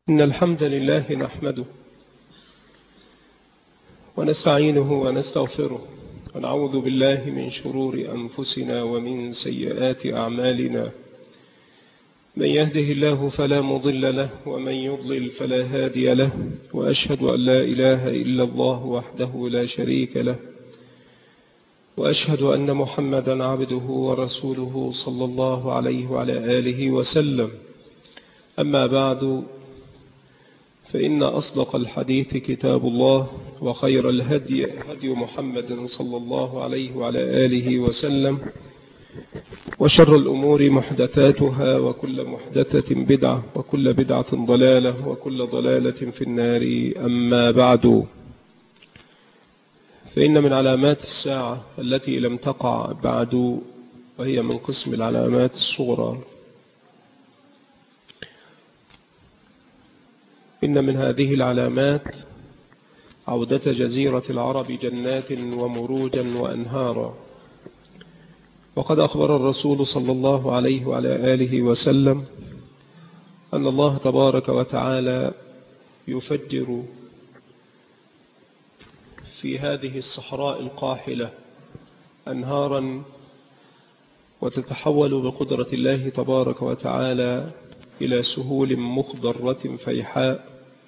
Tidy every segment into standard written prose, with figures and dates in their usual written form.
إن الحمد لله نحمده ونستعينه ونستغفره ونعوذ بالله من شرور أنفسنا ومن سيئات أعمالنا. من يهده الله فلا مضل له ومن يضلل فلا هادي له، وأشهد أن لا إله إلا الله وحده لا شريك له، وأشهد أن محمدا عبده ورسوله صلى الله عليه وعلى آله وسلم. أما بعد، فإن أصدق الحديث كتاب الله، وخير الهدي هدي محمد صلى الله عليه وعلى آله وسلم، وشر الأمور محدثاتها، وكل محدثة بدعة، وكل بدعة ضلالة، وكل ضلالة في النار. أما بعد، فإن من علامات الساعة التي لم تقع بعد، وهي من قسم العلامات الصغرى، إن من هذه العلامات عودة جزيرة العرب جنات ومروجا وأنهارا. وقد أخبر الرسول صلى الله عليه وعلى آله وسلم أن الله تبارك وتعالى يفجر في هذه الصحراء القاحلة أنهارا، وتتحول بقدرة الله تبارك وتعالى إلى سهول مخضرة فيحاء،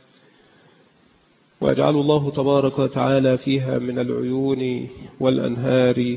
ويجعل الله تبارك وتعالى فيها من العيون والأنهار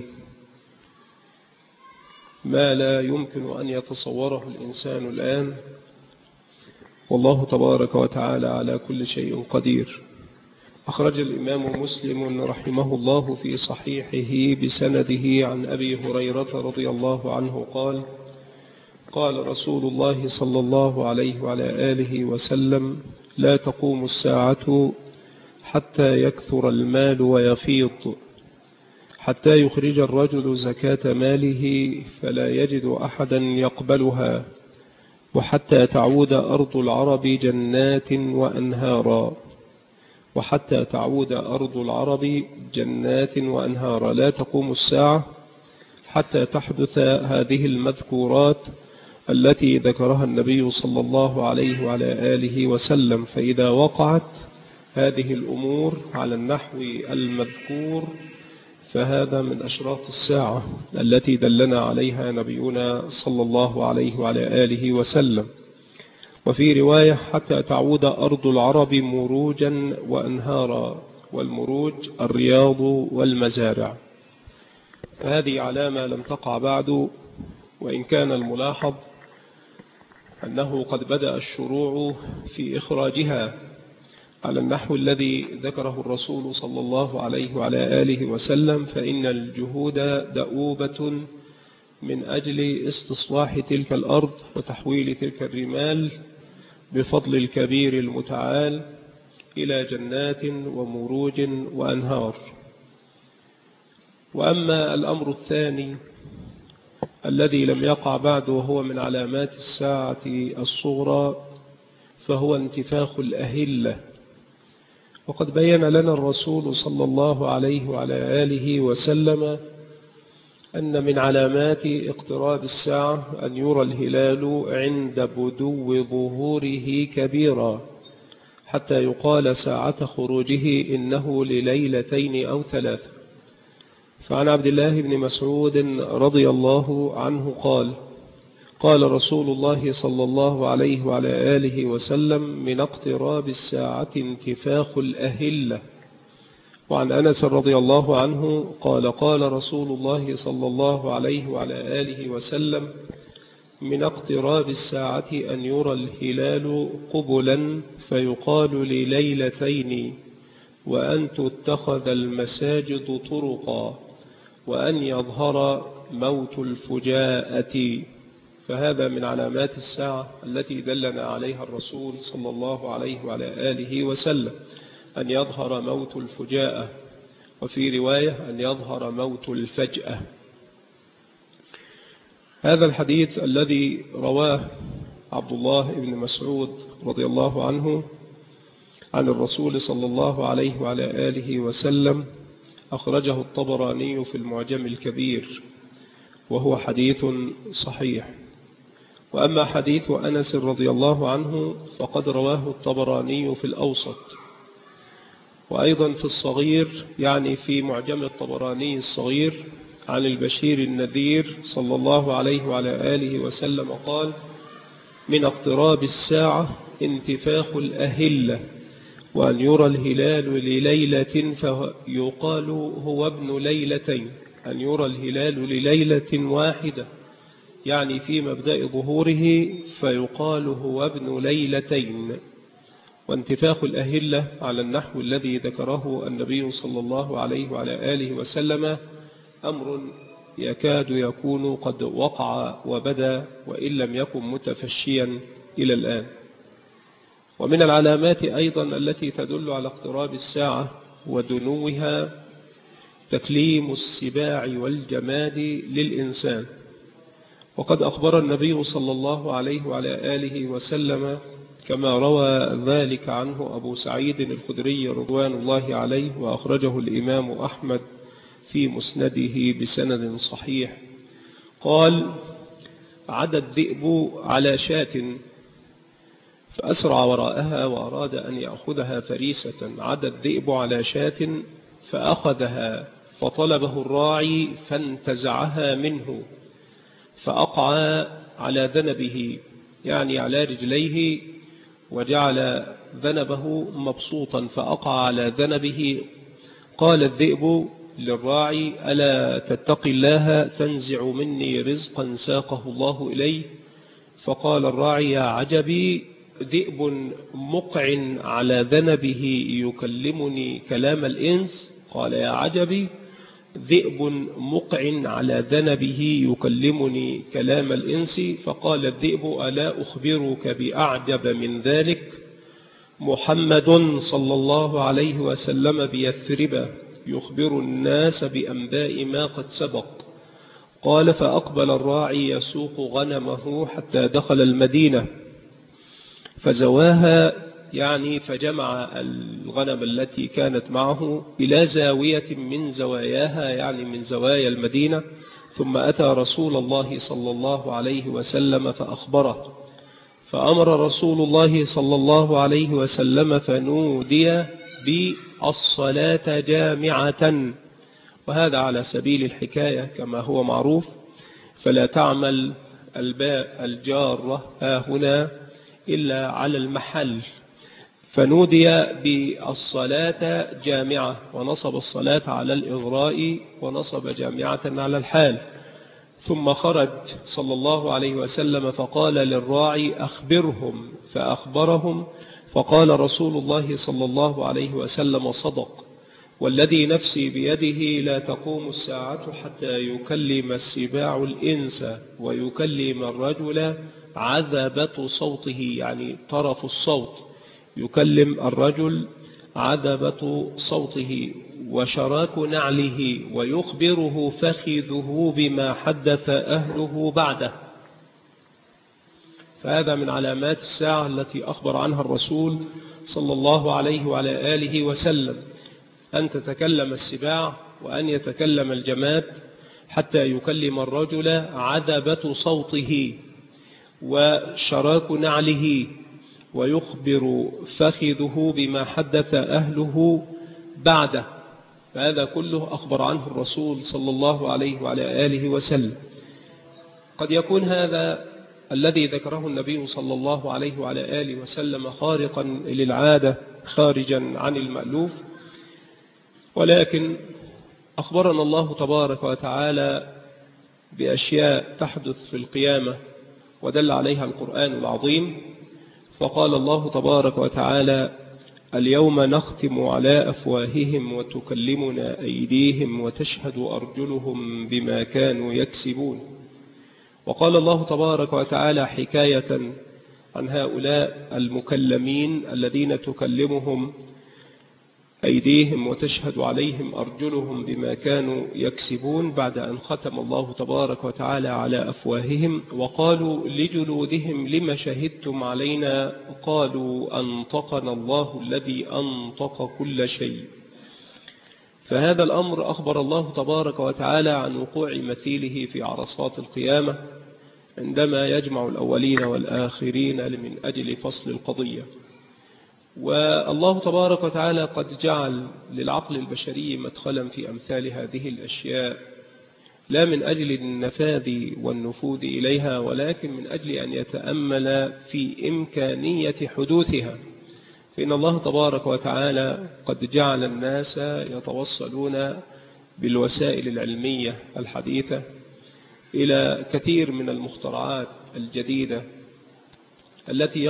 ما لا يمكن أن يتصوره الإنسان الآن، والله تبارك وتعالى على كل شيء قدير. أخرج الإمام مسلم رحمه الله في صحيحه بسنده عن أبي هريرة رضي الله عنه قال: قال رسول الله صلى الله عليه وعلى آله وسلم: لا تقوم الساعة حتى يكثر المال ويفيض، حتى يخرج الرجل زكاة ماله فلا يجد أحدا يقبلها، وحتى تعود أرض العرب جنات وأنهارا، وحتى تعود أرض العرب جنات وأنهارا. لا تقوم الساعة حتى تحدث هذه المذكورات التي ذكرها النبي صلى الله عليه وعلى آله وسلم. فإذا وقعت هذه الأمور على النحو المذكور فهذا من أشراط الساعة التي دلنا عليها نبينا صلى الله عليه وعلى آله وسلم. وفي رواية: حتى تعود أرض العرب مروجا وأنهارا، والمروج الرياض والمزارع. فهذه علامة لم تقع بعد، وإن كان الملاحظ أنه قد بدأ الشروع في إخراجها على النحو الذي ذكره الرسول صلى الله عليه وعلى آله وسلم، فإن الجهود دؤوبة من أجل استصلاح تلك الأرض وتحويل تلك الرمال بفضل الكبير المتعال إلى جنات ومروج وأنهار. وأما الأمر الثاني الذي لم يقع بعد، وهو من علامات الساعة الصغرى، فهو انتفاخ الأهلة. وقد بين لنا الرسول صلى الله عليه وعلى آله وسلم أن من علامات اقتراب الساعة أن يرى الهلال عند بدو ظهوره كبيرا، حتى يقال ساعة خروجه إنه لليلتين أو ثلاث. فعن عبد الله بن مسعود رضي الله عنه قال: قال رسول الله صلى الله عليه وعلى آله وسلم: من اقتراب الساعة انتفاخ الأهلة. وعن أنس رضي الله عنه قال: قال رسول الله صلى الله عليه وعلى آله وسلم: من اقتراب الساعة أن يرى الهلال قبلا فيقال لليلتين، وأن تتخذ المساجد طرقا، وأن يظهر موت الفجاءة. فهذا من علامات الساعة التي دلنا عليها الرسول صلى الله عليه وعلى آله وسلم، أن يظهر موت الفجاءة، وفي رواية أن يظهر موت الفجأة. هذا الحديث الذي رواه عبد الله بن مسعود رضي الله عنه عن الرسول صلى الله عليه وعلى آله وسلم أخرجه الطبراني في المعجم الكبير، وهو حديث صحيح. وأما حديث أنس رضي الله عنه فقد رواه الطبراني في الأوسط، وأيضا في الصغير يعني في معجم الطبراني الصغير عن البشير النذير صلى الله عليه وعلى آله وسلم قال: من اقتراب الساعة انتفاخ الأهلة، وأن يرى الهلال لليلة فيقال هو ابن ليلتين، أن يرى الهلال لليلة واحدة يعني في مبدأ ظهوره فيقال هو ابن ليلتين. وانتفاخ الأهلة على النحو الذي ذكره النبي صلى الله عليه وعلى آله وسلم أمر يكاد يكون قد وقع وبدا وإن لم يكن متفشيا إلى الآن. ومن العلامات أيضا التي تدل على اقتراب الساعة ودنوها تكليم السباع والجماد للإنسان، وقد أخبر النبي صلى الله عليه وعلى آله وسلم كما روى ذلك عنه أبو سعيد الخدري رضوان الله عليه، وأخرجه الإمام أحمد في مسنده بسند صحيح، قال: عدا الذئب على شاة فأسرع وراءها وأراد أن يأخذها فريسة، عدا الذئب على شاة فأخذها فطلبه الراعي فانتزعها منه فأقع على ذنبه يعني على رجليه، وجعل ذنبه مبسوطا فأقع على ذنبه. قال الذئب للراعي: ألا تتقي الله تنزع مني رزقا ساقه الله إليه؟ فقال الراعي: يا عجبي، ذئب مقع على ذنبه يكلمني كلام الإنس. قال: يا عجبي، ذئب مقع على ذنبه يكلمني كلام الإنس. فقال الذئب: ألا أخبرك بأعجب من ذلك؟ محمد صلى الله عليه وسلم بيثرب يخبر الناس بأنباء ما قد سبق. قال: فأقبل الراعي يسوق غنمه حتى دخل المدينة فزواها يعني فجمع الغنم التي كانت معه إلى زاوية من زواياها يعني من زوايا المدينة، ثم أتى رسول الله صلى الله عليه وسلم فأخبره، فأمر رسول الله صلى الله عليه وسلم فنودي بالصلاة جامعة، وهذا على سبيل الحكاية كما هو معروف، فلا تعمل الباء الجارة هنا إلا على المحل. فنودي بالصلاة جامعة، ونصب الصلاة على الإغراء ونصب جامعة على الحال. ثم خرج صلى الله عليه وسلم فقال للراعي: أخبرهم، فأخبرهم، فقال رسول الله صلى الله عليه وسلم: صدق، والذي نفسي بيده لا تقوم الساعة حتى يكلم السباع الإنس ويكلم الرجل عذبة صوته يعني طرف الصوت، يكلم الرجل عذبة صوته وشراك نعله، ويخبره فخذه بما حدث أهله بعده. فهذا من علامات الساعة التي أخبر عنها الرسول صلى الله عليه وعلى آله وسلم، أن تتكلم السباع وأن يتكلم الجماد حتى يكلم الرجل عذبة صوته وشراك نعله، ويخبر فخذه بما حدث أهله بعده. فهذا كله أخبر عنه الرسول صلى الله عليه وعلى آله وسلم. قد يكون هذا الذي ذكره النبي صلى الله عليه وعلى آله وسلم خارقا للعادة خارجا عن المألوف، ولكن أخبرنا الله تبارك وتعالى بأشياء تحدث في القيامة ودل عليها القرآن العظيم. فقال الله تبارك وتعالى: اليوم نختم على أفواههم وتكلمنا أيديهم وتشهد أرجلهم بما كانوا يكسبون. وقال الله تبارك وتعالى حكاية عن هؤلاء المكلمين الذين تكلمهم أيديهم وتشهد عليهم أرجلهم بما كانوا يكسبون، بعد أن ختم الله تبارك وتعالى على أفواههم: وقالوا لجلودهم لم شهدتم علينا؟ قالوا أنطقنا الله الذي أنطق كل شيء. فهذا الأمر أخبر الله تبارك وتعالى عن وقوع مثيله في عرصات القيامة، عندما يجمع الأولين والآخرين من أجل فصل القضية. والله تبارك وتعالى قد جعل للعقل البشري مدخلا في أمثال هذه الأشياء، لا من أجل النفاذ والنفوذ إليها، ولكن من أجل أن يتأمل في إمكانية حدوثها. فإن الله تبارك وتعالى قد جعل الناس يتوصلون بالوسائل العلمية الحديثة إلى كثير من المخترعات الجديدة التي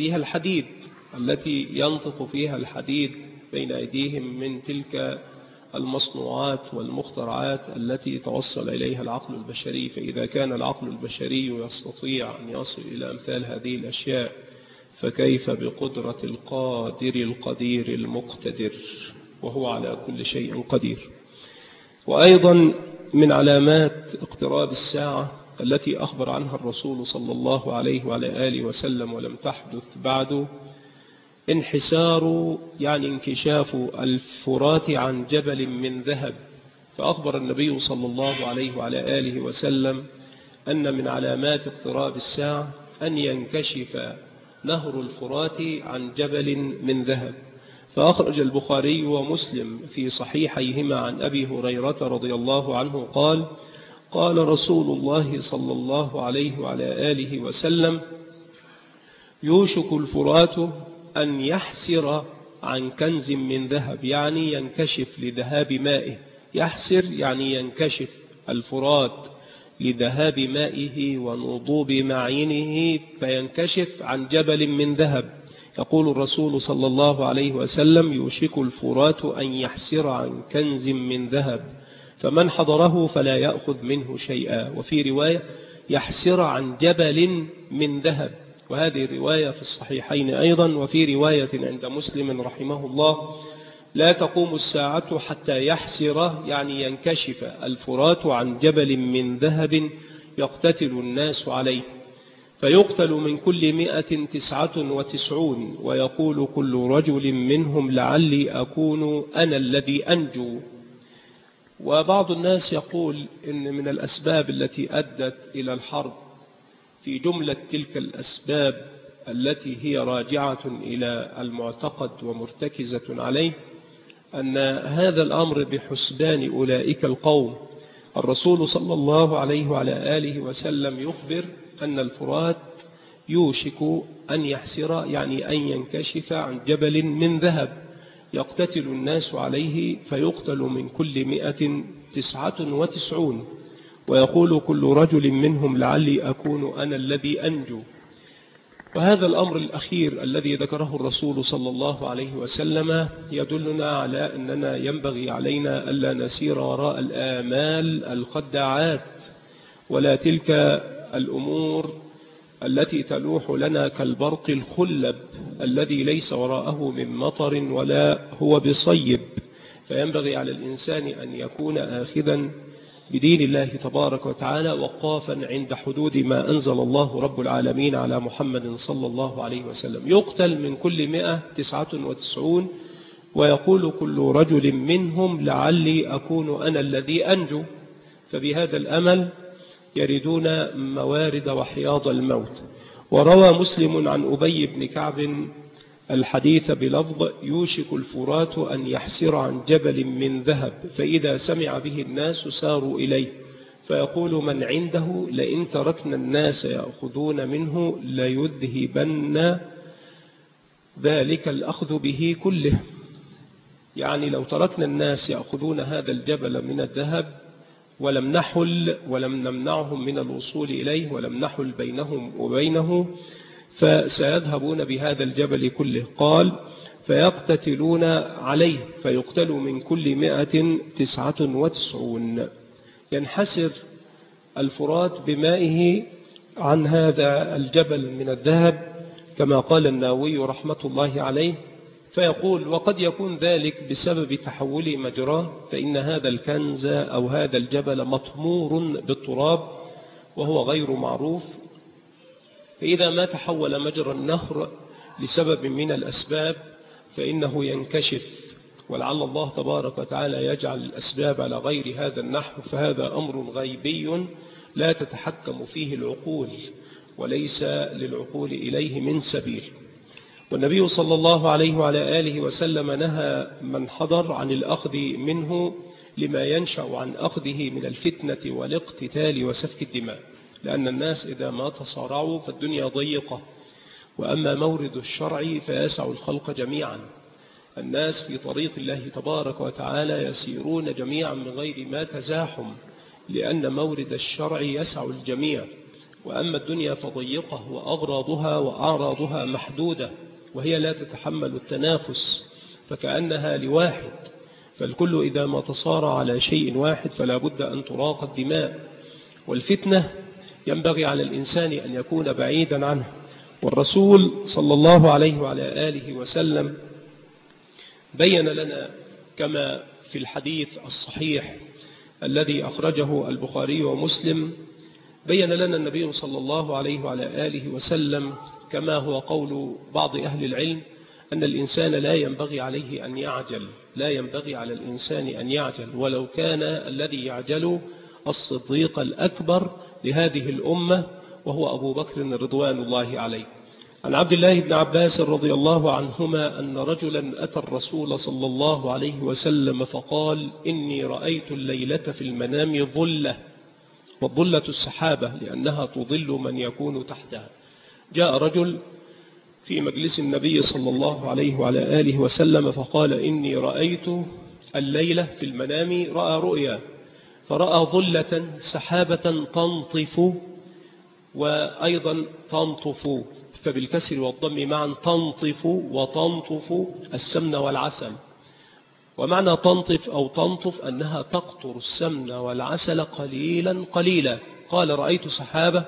ينطق فيها الحديد بين أيديهم من تلك المصنوعات والمخترعات التي توصل إليها العقل البشري. فإذا كان العقل البشري يستطيع أن يصل إلى أمثال هذه الأشياء، فكيف بقدرة القادر القدير المقتدر، وهو على كل شيء قدير. وأيضا من علامات اقتراب الساعة التي أخبر عنها الرسول صلى الله عليه وعلى آله وسلم ولم تحدث بعد، انكشاف الفرات عن جبل من ذهب. فأخبر النبي صلى الله عليه وعلى آله وسلم أن من علامات اقتراب الساعة أن ينكشف نهر الفرات عن جبل من ذهب. فأخرج البخاري ومسلم في صحيحيهما عن أبي هريرة رضي الله عنه قال: قال رسول الله صلى الله عليه وعلى آله وسلم: يوشك الفرات أن يحسر عن كنز من ذهب، يعني ينكشف لذهاب مائه. يحسر يعني ينكشف الفرات لذهاب مائه ونضوب معينه، فينكشف عن جبل من ذهب. يقول الرسول صلى الله عليه وسلم: يوشك الفرات أن يحسر عن كنز من ذهب، فمن حضره فلا يأخذ منه شيئا. وفي رواية: يحسر عن جبل من ذهب، وهذه الرواية في الصحيحين أيضا. وفي رواية عند مسلم رحمه الله: لا تقوم الساعة حتى يحسر، يعني ينكشف الفرات عن جبل من ذهب يقتتل الناس عليه، فيقتل من كل 199، ويقول كل رجل منهم: لعلي أكون أنا الذي أنجو. وبعض الناس يقول إن من الأسباب التي أدت إلى الحرب، في جملة تلك الأسباب التي هي راجعة إلى المعتقد ومرتكزة عليه، أن هذا الأمر بحسبان أولئك القوم. الرسول صلى الله عليه وعلى آله وسلم يخبر أن الفرات يوشك أن يحسر، يعني أن ينكشف عن جبل من ذهب يقتتل الناس عليه، فيقتل من كل 199، ويقول كل رجل منهم: لعلي أكون أنا الذي أنجو. وهذا الأمر الأخير الذي ذكره الرسول صلى الله عليه وسلم يدلنا على أننا ينبغي علينا ألا نسير وراء الآمال الخداعات، ولا تلك الأمور التي تلوح لنا كالبرق الخلب الذي ليس وراءه من مطر ولا هو بصيب. فينبغي على الإنسان أن يكون آخذا بدين الله تبارك وتعالى، وقافا عند حدود ما أنزل الله رب العالمين على محمد صلى الله عليه وسلم. يقتل من كل 199، ويقول كل رجل منهم: لعلي أكون أنا الذي أنجو. فبهذا الأمل يردون موارد وحياض الموت. وروى مسلم عن أبي بن كعب الحديث بلفظ: يوشك الفرات أن يحسر عن جبل من ذهب، فإذا سمع به الناس ساروا إليه، فيقول من عنده: لئن تركنا الناس يأخذون منه ليذهبن ذلك الأخذ به كله. يعني لو تركنا الناس يأخذون هذا الجبل من الذهب ولم نمنعهم من الوصول إليه، ولم نحل بينهم وبينه، فسيذهبون بهذا الجبل كله. قال: فيقتتلون عليه، فيقتل من كل 199. ينحسر الفرات بمائه عن هذا الجبل من الذهب، كما قال النووي رحمة الله عليه. فيقول: وقد يكون ذلك بسبب تحول مجراه، فإن هذا الكنز أو هذا الجبل مطمور بالتراب وهو غير معروف، فإذا ما تحول مجرى النهر لسبب من الأسباب فإنه ينكشف، ولعل الله تبارك وتعالى يجعل الأسباب على غير هذا النحو، فهذا أمر غيبي لا تتحكم فيه العقول وليس للعقول إليه من سبيل. والنبي صلى الله عليه وعلى آله وسلم نهى من حضر عن الأخذ منه لما ينشأ عن أخذه من الفتنة والاقتتال وسفك الدماء، لأن الناس إذا ما تصارعوا فالدنيا ضيقة، وأما مورد الشرع فيسع الخلق جميعا. الناس في طريق الله تبارك وتعالى يسيرون جميعا من غير ما تزاحم، لأن مورد الشرع يسع الجميع. وأما الدنيا فضيقة وأغراضها وأعراضها محدودة، وهي لا تتحمل التنافس، فكأنها لواحد، فالكل إذا ما تصارع على شيء واحد فلا بد أن تراق الدماء. والفتنة ينبغي على الإنسان أن يكون بعيدا عنه. والرسول صلى الله عليه وعلى آله وسلم بين لنا كما في الحديث الصحيح الذي أخرجه البخاري ومسلم، بين لنا النبي صلى الله عليه وعلى آله وسلم كما هو قول بعض أهل العلم أن الإنسان لا ينبغي عليه أن يعجل، لا ينبغي على الإنسان أن يعجل، ولو كان الذي يعجل الصديق الأكبر لهذه الأمة وهو أبو بكر رضوان الله عليه. عن عبد الله بن عباس رضي الله عنهما أن رجلا أتى الرسول صلى الله عليه وسلم فقال: إني رأيت الليلة في المنام ظلة، والظلة السحابة لأنها تظل من يكون تحتها. جاء رجل في مجلس النبي صلى الله عليه وعلى آله وسلم فقال: إني رأيت الليلة في المنام، رأى رؤيا، فرأى ظلة سحابة تنطف وأيضا تنطف، فبالكسر والضم معا، تنطف وتنطف السمن والعسل. ومعنى تنطف أو تنطف أنها تقطر السمن والعسل قليلا قليلا. قال: رأيت سحابة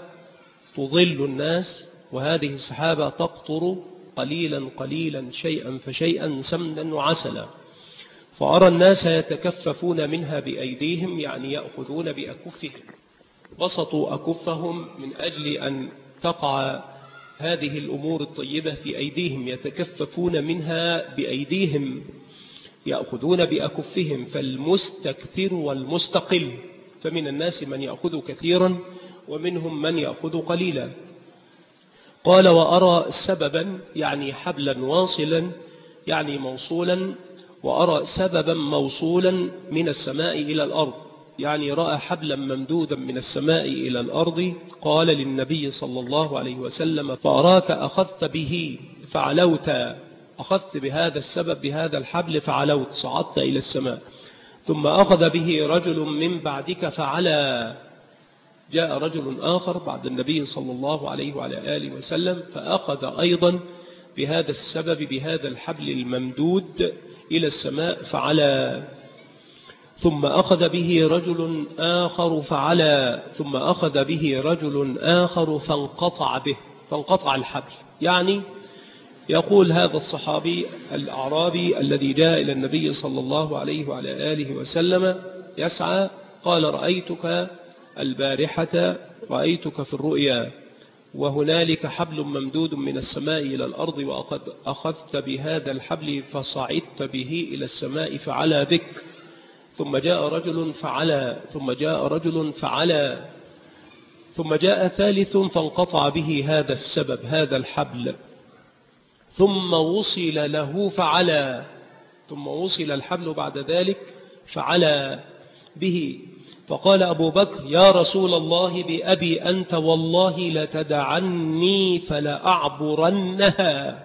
تظل الناس، وهذه السحابة تقطر قليلا قليلا شيئا فشيئا سمنا وعسلا، فأرى الناس يتكففون منها بأيديهم، يعني يأخذون بأكفهم، بسطوا أكفهم من أجل أن تقع هذه الأمور الطيبة في أيديهم، يتكففون منها بأيديهم، يأخذون بأكفهم. فالمستكثر والمستقل، فمن الناس من يأخذ كثيرا ومنهم من يأخذ قليلا. قال: وأرى سببا، يعني حبلا واصلا، يعني موصولا، وأرى سببا موصولا من السماء إلى الأرض، يعني رأى حبلا ممدودا من السماء إلى الأرض. قال للنبي صلى الله عليه وسلم: فأراك أخذت به فعلوت، أخذت بهذا السبب، بهذا الحبل فعلوت، صعدت إلى السماء. ثم أخذ به رجل من بعدك فعلى. جاء رجل آخر بعد النبي صلى الله عليه وعلى آله وسلم فأخذ أيضا بهذا السبب، بهذا الحبل الممدود إلى السماء فعلى. ثم أخذ به رجل آخر فعلى. ثم أخذ به رجل آخر فانقطع به، فانقطع الحبل. يعني يقول هذا الصحابي الأعرابي الذي جاء إلى النبي صلى الله عليه وعلى آله وسلم يسعى، قال: رأيتك البارحة، رأيتك في الرؤيا، وهنالك حبل ممدود من السماء إلى الأرض، وقد أخذت بهذا الحبل فصعدت به إلى السماء فعلى بك. ثم جاء رجل فعلى، ثم جاء رجل فعلى، ثم جاء ثالث فانقطع به هذا السبب، هذا الحبل، ثم وصل له فعلى، ثم وصل الحبل بعد ذلك فعلى به. فقال أبو بكر: يا رسول الله بأبي أنت والله لتدعني فلأعبرنها.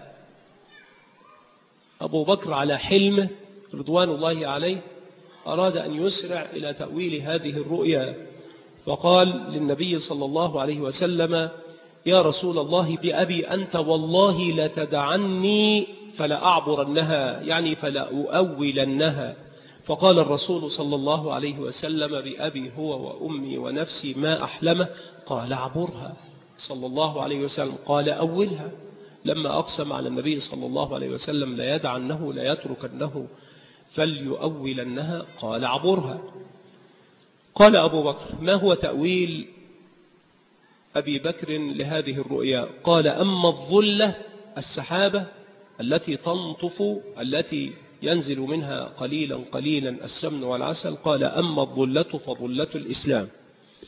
أبو بكر على حلمه رضوان الله عليه أراد أن يسرع إلى تأويل هذه الرؤيا، فقال للنبي صلى الله عليه وسلم: يا رسول الله بأبي أنت والله لتدعني فلأعبرنها، يعني فلأؤولنها. فقال الرسول صلى الله عليه وسلم: بأبي هو وأمي ونفسي ما أحلمه. قال: اعبرها صلى الله عليه وسلم. قال: أولها. لما أقسم على النبي صلى الله عليه وسلم لا يدعنه لا يتركنه فليؤولنها، قال: اعبرها. قال أبو بكر: ما هو تأويل أبي بكر لهذه الرؤيا؟ قال: أما الظلة السحابة التي تنطف، التي ينزل منها قليلا قليلا السمن والعسل، قال: أما الظلة فظلة الإسلام.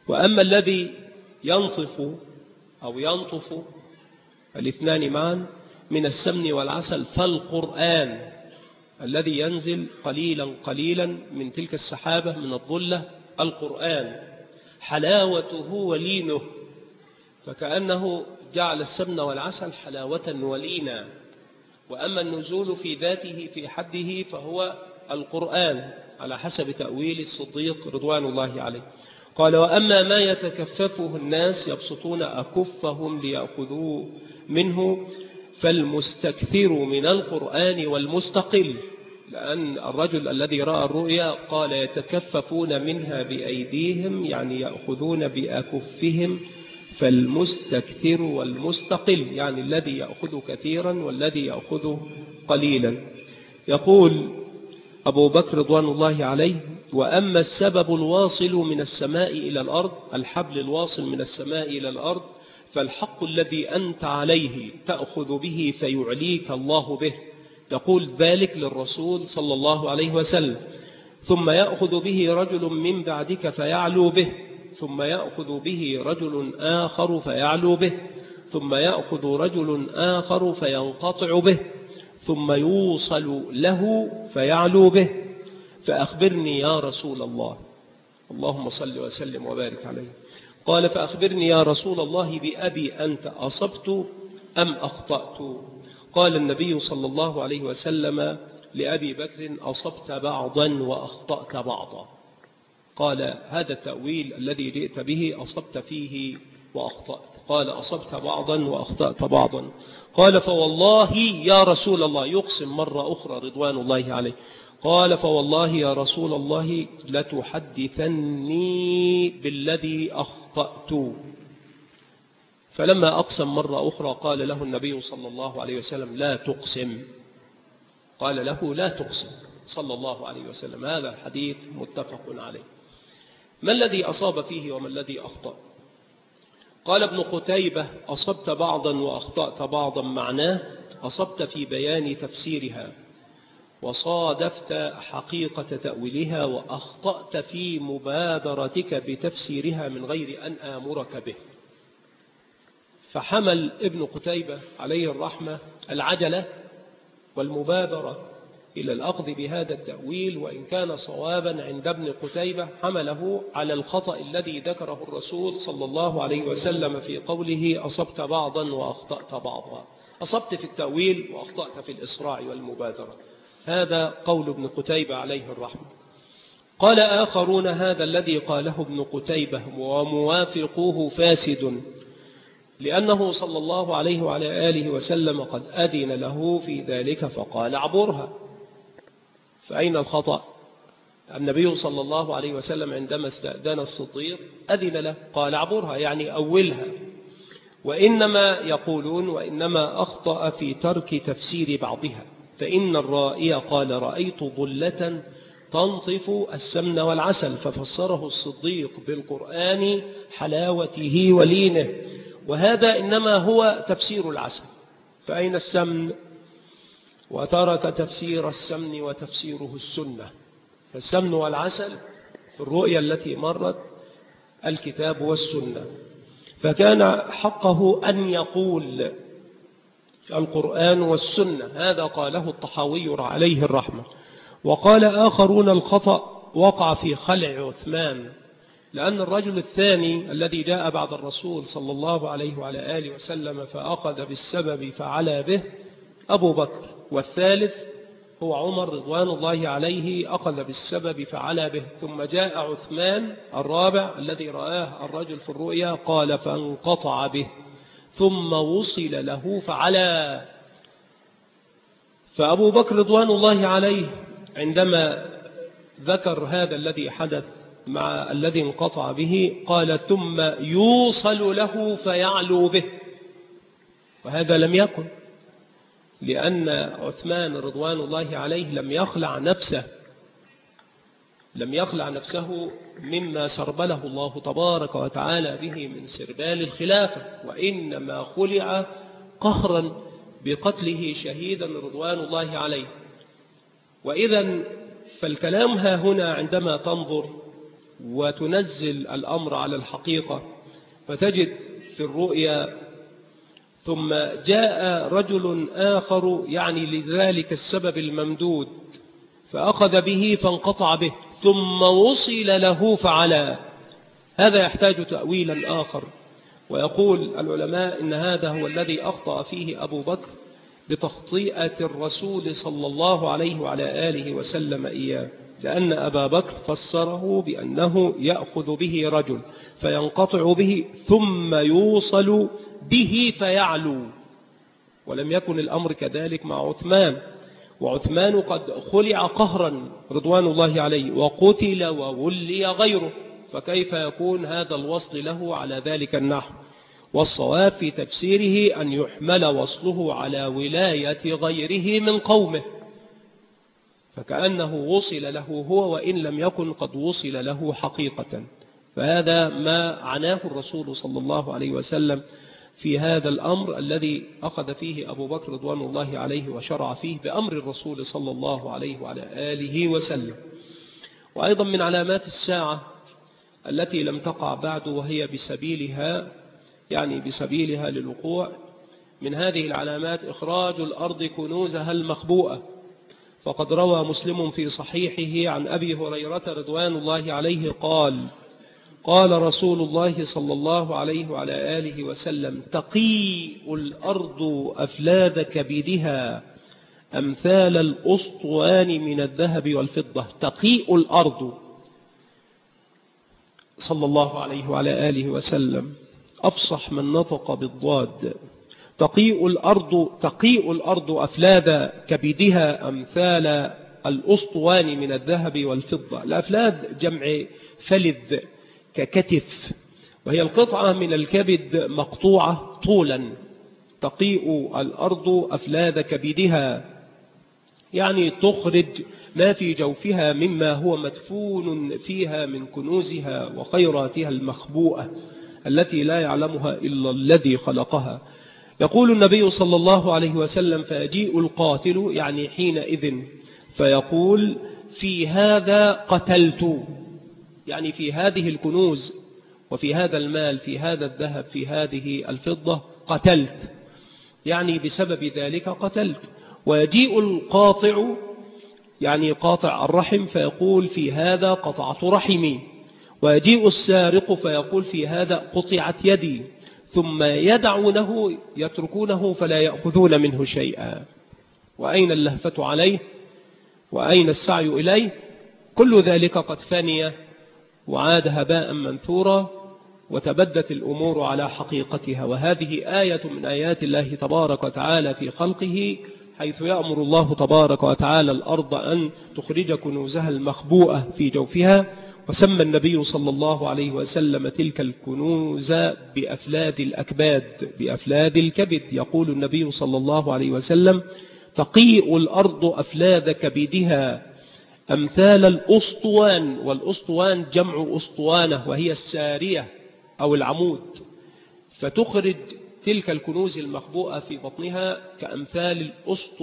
وأما الذي ينطف أو ينطف الاثنان معا من السمن والعسل فالقرآن الذي ينزل قليلا قليلا من تلك السحابة من الظلة، القرآن حلاوته ولينه، فكأنه جعل السمن والعسل حلاوة ولينا. وأما النزول في ذاته في حده فهو القرآن على حسب تأويل الصديق رضوان الله عليه. قال: وأما ما يتكففه الناس يبسطون أكفهم ليأخذوا منه فالمستكثر من القرآن والمستقل، لأن الرجل الذي رأى الرؤيا قال: يتكففون منها بأيديهم، يعني يأخذون بأكفهم، فالمستكثر والمستقل يعني الذي يأخذ كثيرا والذي يأخذ قليلا. يقول أبو بكر رضوان الله عليه: وأما السبب الواصل من السماء إلى الأرض، الحبل الواصل من السماء إلى الأرض، فالحق الذي أنت عليه تأخذ به فيعليك الله به. يقول ذلك للرسول صلى الله عليه وسلم. ثم يأخذ به رجل من بعدك فيعلو به، ثم يأخذ به رجل آخر فيعلو به، ثم يأخذ رجل آخر فينقطع به، ثم يوصل له فيعلو به. فأخبرني يا رسول الله، اللهم صل وسلم وبارك عليه. قال: فأخبرني يا رسول الله بأبي أنت، أصبت أم أخطأت؟ قال النبي صلى الله عليه وسلم لأبي بكر: أصبت بعضا وأخطأت بعضا. قال: هذا التأويل الذي جئت به أصبت فيه وأخطأت. قال: أصبت بعضا وأخطأت بعضا. قال: فوالله يا رسول الله، يقسم مرة أخرى رضوان الله عليه. قال: فوالله يا رسول الله لتحدثني بالذي أخطأت. فلما أقسم مرة أخرى قال له النبي صلى الله عليه وسلم: لا تقسم. قال له: لا تقسم صلى الله عليه وسلم. هذا الحديث متفق عليه. ما الذي أصاب فيه وما الذي أخطأ؟ قال ابن قتيبة: أصبت بعضا وأخطأت بعضا، معناه أصبت في بيان تفسيرها وصادفت حقيقة تأويلها، وأخطأت في مبادرتك بتفسيرها من غير أن آمرك به. فحمل ابن قتيبة عليه الرحمة العجلة والمبادرة إلى الأخذ بهذا التأويل، وإن كان صوابا عند ابن قتيبة حمله على الخطأ الذي ذكره الرسول صلى الله عليه وسلم في قوله: أصبت بعضا وأخطأت بعضا. أصبت في التأويل وأخطأت في الإسراع والمبادرة. هذا قول ابن قتيبة عليه الرحمة. قال آخرون: هذا الذي قاله ابن قتيبة وموافقوه فاسد، لأنه صلى الله عليه وعلى آله وسلم قد أذن له في ذلك فقال: اعبرها. فأين الخطأ؟ النبي صلى الله عليه وسلم عندما استأذن الصديق أذن له، قال: اعبرها، يعني أولها. وإنما يقولون: وإنما أخطأ في ترك تفسير بعضها، فإن الرائي قال: رأيت ظلة تنطف السمن والعسل، ففسره الصديق بالقرآن حلاوته ولينه، وهذا إنما هو تفسير العسل. فأين السمن؟ وترك تفسير السمن وتفسيره السنة. فالسمن والعسل في الرؤيا التي مرت الكتاب والسنة، فكان حقه أن يقول القرآن والسنة. هذا قاله الطحاوي عليه الرحمة. وقال آخرون: الخطأ وقع في خلع عثمان، لأن الرجل الثاني الذي جاء بعد الرسول صلى الله عليه وعلى آله وسلم فأخذ بالسبب فعلى به أبو بكر، والثالث هو عمر رضوان الله عليه أخذ بالسبب فعلى به. ثم جاء عثمان الرابع الذي رآه الرجل في الرؤيا، قال: فانقطع به ثم وصل له فعلى. فأبو بكر رضوان الله عليه عندما ذكر هذا الذي حدث مع الذي انقطع به قال: ثم يوصل له فيعلو به. وهذا لم يكن، لأن عثمان رضوان الله عليه لم يخلع نفسه مما سربله الله تبارك وتعالى به من سربال الخلافة، وإنما خلع قهرا بقتله شهيدا رضوان الله عليه. وإذا فالكلام ها هنا عندما تنظر وتنزل الأمر على الحقيقة، فتجد في الرؤيا ثم جاء رجل آخر يعني لذلك السبب الممدود فأخذ به فانقطع به ثم وصل له فعلا. هذا يحتاج تأويلا آخر، ويقول العلماء إن هذا هو الذي أخطأ فيه أبو بكر بتخطئة الرسول صلى الله عليه وعلى آله وسلم إياه، لأن أبا بكر فسره بأنه يأخذ به رجل فينقطع به ثم يوصل به فيعلو، ولم يكن الأمر كذلك مع عثمان، وعثمان قد خلع قهرا رضوان الله عليه وقتل وولي غيره، فكيف يكون هذا الوصل له على ذلك النحو؟ والصواب في تفسيره أن يحمل وصله على ولاية غيره من قومه، فكأنه وصل له هو وإن لم يكن قد وصل له حقيقة. فهذا ما عناه الرسول صلى الله عليه وسلم في هذا الأمر الذي أخذ فيه أبو بكر رضوان الله عليه وشرع فيه بأمر الرسول صلى الله عليه وعلى آله وسلم. وأيضا من علامات الساعة التي لم تقع بعد وهي بسبيلها للوقوع، من هذه العلامات إخراج الأرض كنوزها المخبوءة. فقد روى مسلم في صحيحه عن أبي هريرة رضوان الله عليه قال رسول الله صلى الله عليه وعلى آله وسلم: تقيء الأرض أفلاذ كبدها أمثال الأسطوان من الذهب والفضة. تقيء الأرض صلى الله عليه وعلى آله وسلم أفصح من نطق بالضاد. تقيء الأرض أفلاذ كبدها أمثال الأسطوان من الذهب والفضة. الأفلاذ جمع فلذ ككتف، وهي القطعة من الكبد مقطوعة طولا. تقيء الأرض أفلاذ كبدها يعني تخرج ما في جوفها مما هو مدفون فيها من كنوزها وخيراتها المخبوءة التي لا يعلمها إلا الذي خلقها. يقول النبي صلى الله عليه وسلم: فيجيء القاتل يعني حينئذ فيقول: في هذا قتلت، يعني في هذه الكنوز وفي هذا المال، في هذا الذهب، في هذه الفضة قتلت، يعني بسبب ذلك قتلت. ويجيء القاطع يعني قاطع الرحم فيقول: في هذا قطعت رحمي. ويجيء السارق فيقول: في هذا قطعت يدي. ثم يدعونه يتركونه فلا يأخذون منه شيئا. وأين اللهفة عليه وأين السعي إليه؟ كل ذلك قد فني وعاد هباء منثورا، وتبدت الأمور على حقيقتها. وهذه آية من آيات الله تبارك وتعالى في خلقه، حيث يأمر الله تبارك وتعالى الأرض أن تخرج كنوزها المخبوءة في جوفها. وسمى النبي صلى الله عليه وسلم تلك الكنوز بأفلاذ الأكباد، بأفلاذ الكبد. يقول النبي صلى الله عليه وسلم: تقيء الأرض أفلاذ كبدها أمثال الأسطوان. والأسطوان جمع أسطوانة وهي السارية أو العمود، فتخرج تلك الكنوز المخبوءة في بطنها كأمثال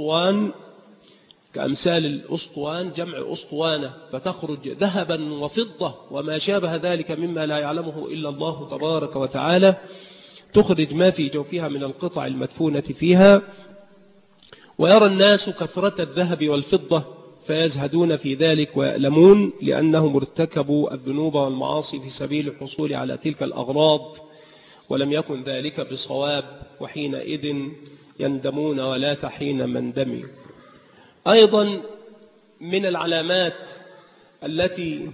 الأسطوان جمع أسطوانة، فتخرج ذهبا وفضة وما شابه ذلك مما لا يعلمه إلا الله تبارك وتعالى. تخرج ما في جوفها من القطع المدفونة فيها. ويرى الناس كثرة الذهب والفضة فيزهدون في ذلك ويألمون لأنهم ارتكبوا الذنوب والمعاصي في سبيل الحصول على تلك الأغراض، ولم يكن ذلك بصواب، وحينئذ يندمون ولا تحين مندم. أيضا من العلامات التي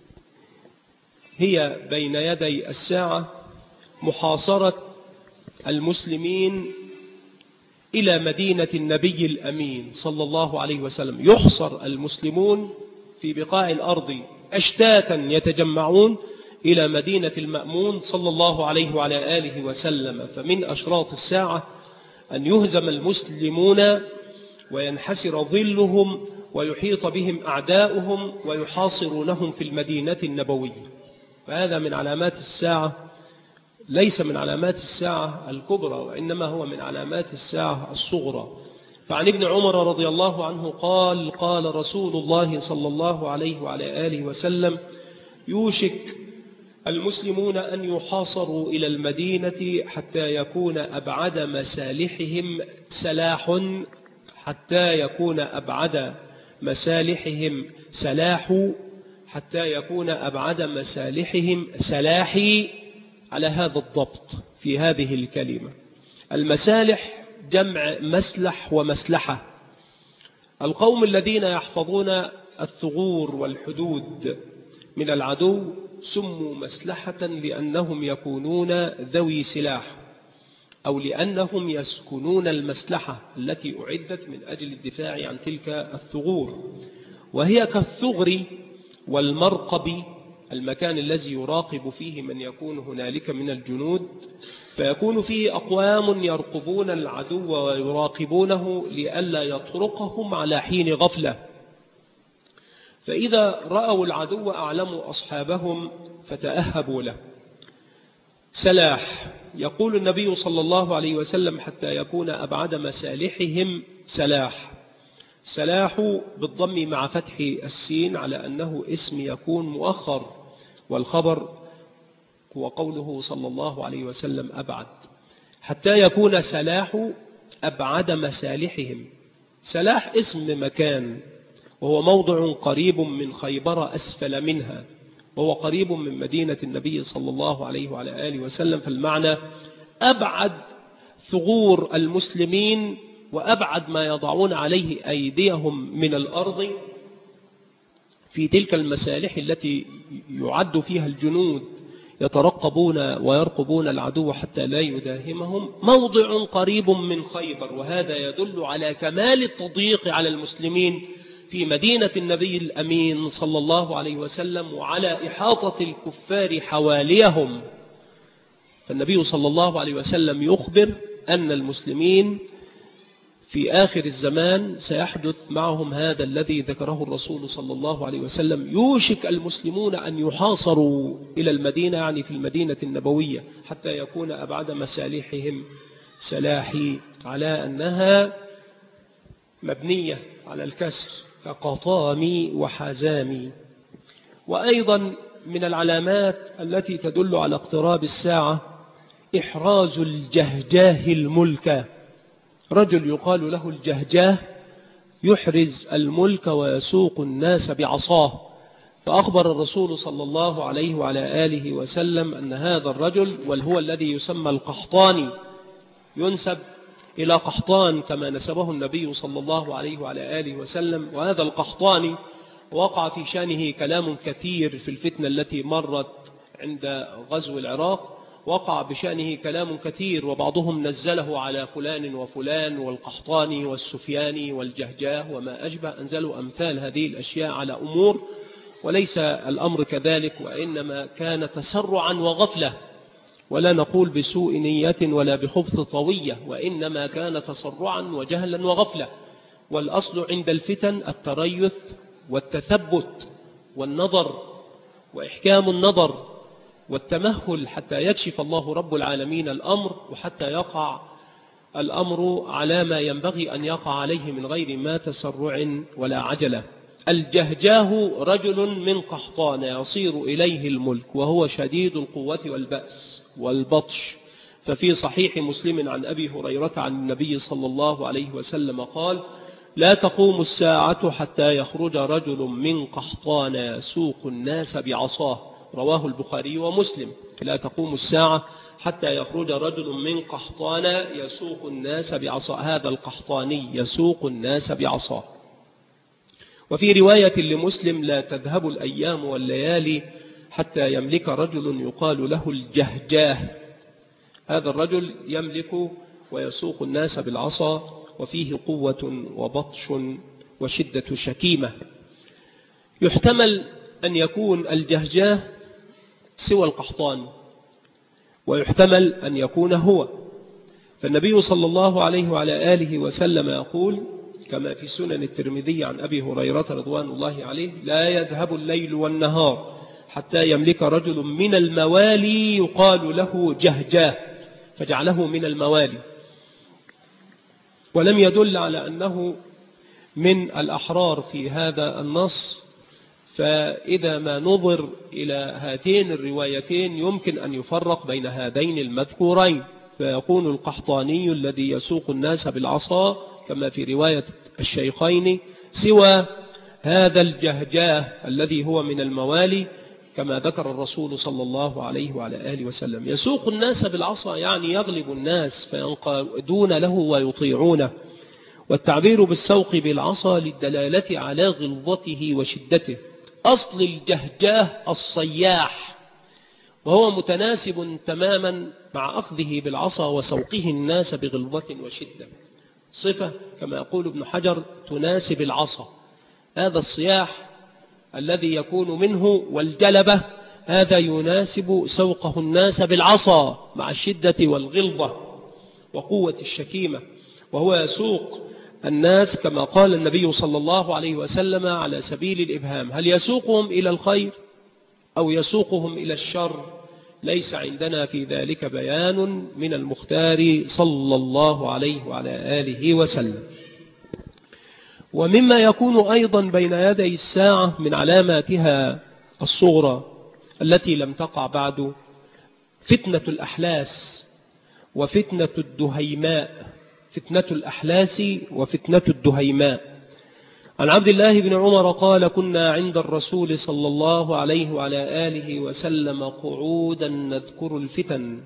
هي بين يدي الساعة محاصرة المسلمين إلى مدينة النبي الأمين صلى الله عليه وسلم. يحصر المسلمون في بقاع الأرض أشتاتا يتجمعون إلى مدينة المأمون صلى الله عليه وعلى آله وسلم. فمن أشراط الساعة أن يهزم المسلمون وينحسر ظلهم ويحيط بهم أعداؤهم ويحاصرونهم في المدينة النبوية. فهذا من علامات الساعة، ليس من علامات الساعة الكبرى، وإنما هو من علامات الساعة الصغرى. فعن ابن عمر رضي الله عنه قال: قال رسول الله صلى الله عليه وعلى آله وسلم: يوشك المسلمون أن يحاصروا إلى المدينة حتى يكون أبعد مسالحهم سلاح، حتى يكون أبعد مسالحهم سلاح، حتى يكون أبعد مسالحهم سلاحي. على هذا الضبط في هذه الكلمة. المسالح جمع مسلح ومسلحة. القوم الذين يحفظون الثغور والحدود من العدو سموا مسلحة لأنهم يكونون ذوي سلاح، أو لأنهم يسكنون المسلحة التي أعدت من أجل الدفاع عن تلك الثغور، وهي كالثغر والمرقب، المكان الذي يراقب فيه من يكون هنالك من الجنود، فيكون فيه أقوام يرقبون العدو ويراقبونه لئلا يطرقهم على حين غفلة، فإذا رأوا العدو أعلموا أصحابهم فتأهبوا له. سلاح. يقول النبي صلى الله عليه وسلم حتى يكون أبعد مسالحهم سلاح. سلاح بالضم مع فتح السين على أنه اسم يكون مؤخر، والخبر هو قوله صلى الله عليه وسلم أبعد. حتى يكون سلاح أبعد مسالحهم. سلاح اسم مكان، وهو موضع قريب من خيبر أسفل منها، وهو قريب من مدينة النبي صلى الله عليه وعلى آله وسلم، فالمعنى أبعد ثغور المسلمين وأبعد ما يضعون عليه أيديهم من الأرض في تلك المسالح التي يعد فيها الجنود يترقبون ويرقبون العدو حتى لا يداهمهم، موضع قريب من خيبر. وهذا يدل على كمال التضييق على المسلمين في مدينة النبي الأمين صلى الله عليه وسلم، وعلى إحاطة الكفار حواليهم. فالنبي صلى الله عليه وسلم يخبر أن المسلمين في آخر الزمان سيحدث معهم هذا الذي ذكره الرسول صلى الله عليه وسلم. يوشك المسلمون أن يحاصروا إلى المدينة، يعني في المدينة النبوية، حتى يكون أبعد مسالحهم سلاحي، على أنها مبنية على الكسر كقطامي وحزامي. وأيضا من العلامات التي تدل على اقتراب الساعة إحراز الجهجاه الملك. رجل يقال له الجهجاه يحرز الملك ويسوق الناس بعصاه. فأخبر الرسول صلى الله عليه وعلى آله وسلم أن هذا الرجل، وهو الذي يسمى القحطاني، ينسب إلى قحطان كما نسبه النبي صلى الله عليه وعلى آله وسلم. وهذا القحطاني وقع في شأنه كلام كثير في الفتنة التي مرت عند غزو العراق، وقع بشأنه كلام كثير، وبعضهم نزله على فلان وفلان والقحطاني والسفياني والجهجاه وما أشبه، أنزلوا أمثال هذه الأشياء على أمور، وليس الأمر كذلك، وإنما كان تسرعا وغفلة، ولا نقول بسوء نية ولا بخبث طوية، وإنما كان تسرعا وجهلا وغفلة. والأصل عند الفتن التريث والتثبت والنظر وإحكام النظر والتمهل حتى يكشف الله رب العالمين الأمر، وحتى يقع الأمر على ما ينبغي أن يقع عليه من غير ما تسرع ولا عجلة. الجهجاه رجل من قحطان يصير إليه الملك، وهو شديد القوة والبأس والبطش. ففي صحيح مسلم عن أبي هريرة عن النبي صلى الله عليه وسلم قال: لا تقوم الساعة حتى يخرج رجل من قحطان يسوق الناس بعصاه. رواه البخاري ومسلم. لا تقوم الساعة حتى يخرج رجل من قحطان يسوق الناس بعصاه. هذا القحطاني يسوق الناس بعصاه. وفي رواية لمسلم: لا تذهب الأيام والليالي حتى يملك رجل يقال له الجهجاه. هذا الرجل يملك ويسوق الناس بالعصا، وفيه قوة وبطش وشدة شكيمة. يحتمل أن يكون الجهجاه سوى القحطان، ويحتمل أن يكون هو. فالنبي صلى الله عليه وعلى آله وسلم يقول كما في سنن الترمذي عن أبي هريرة رضوان الله عليه: لا يذهب الليل والنهار حتى يملك رجل من الموالي يقال له جهجاه، فجعله من الموالي، ولم يدل على أنه من الأحرار في هذا النص، فإذا ما نظر إلى هاتين الروايتين يمكن أن يفرق بين هذين المذكورين، فيكون القحطاني الذي يسوق الناس بالعصا كما في رواية الشيخين، سوى هذا الجهجاه الذي هو من الموالي كما ذكر الرسول صلى الله عليه وعلى آله وسلم. يسوق الناس بالعصا يعني يغلب الناس فينقادون له ويطيعونه، والتعبير بالسوق بالعصا للدلالة على غلظته وشدته. أصل الجهجاه الصياح، وهو متناسب تماما مع أخذه بالعصا وسوقه الناس بغلظة وشدة، صفة كما يقول ابن حجر تناسب العصا. هذا الصياح الذي يكون منه والجلبة هذا يناسب سوقه الناس بالعصا مع الشدة والغلظة وقوة الشكيمة، وهو يسوق الناس كما قال النبي صلى الله عليه وسلم على سبيل الإبهام، هل يسوقهم إلى الخير أو يسوقهم إلى الشر؟ ليس عندنا في ذلك بيان من المختار صلى الله عليه وعلى آله وسلم. ومما يكون أيضا بين يدي الساعة من علاماتها الصغرى التي لم تقع بعد فتنة الأحلاس وفتنة الدهيماء، فتنة الأحلاس وفتنة الدهيماء. عن عبد الله بن عمر قال: كنا عند الرسول صلى الله عليه وعلى آله وسلم قعودا نذكر الفتن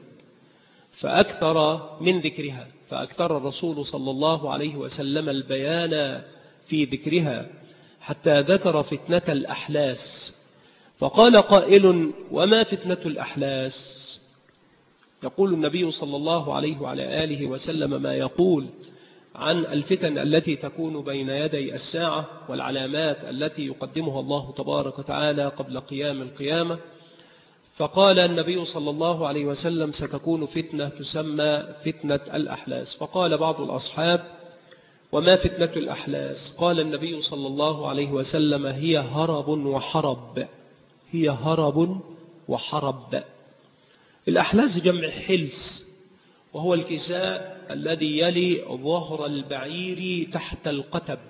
فأكثر من ذكرها، فأكثر الرسول صلى الله عليه وسلم البيان في ذكرها حتى ذكر فتنة الأحلاس. فقال قائل: وما فتنة الأحلاس؟ يقول النبي صلى الله عليه وعلى آله وسلم ما يقول عن الفتن التي تكون بين يدي الساعة والعلامات التي يقدمها الله تبارك وتعالى قبل قيام القيامة. فقال النبي صلى الله عليه وسلم: ستكون فتنة تسمى فتنة الأحلاس. فقال بعض الأصحاب: وما فتنة الأحلاس؟ قال النبي صلى الله عليه وسلم: هي هرب وحرب. هي هرب وحرب. الأحلاس جمع حلس، وهو الكساء الذي يلي ظهر البعير تحت القتب،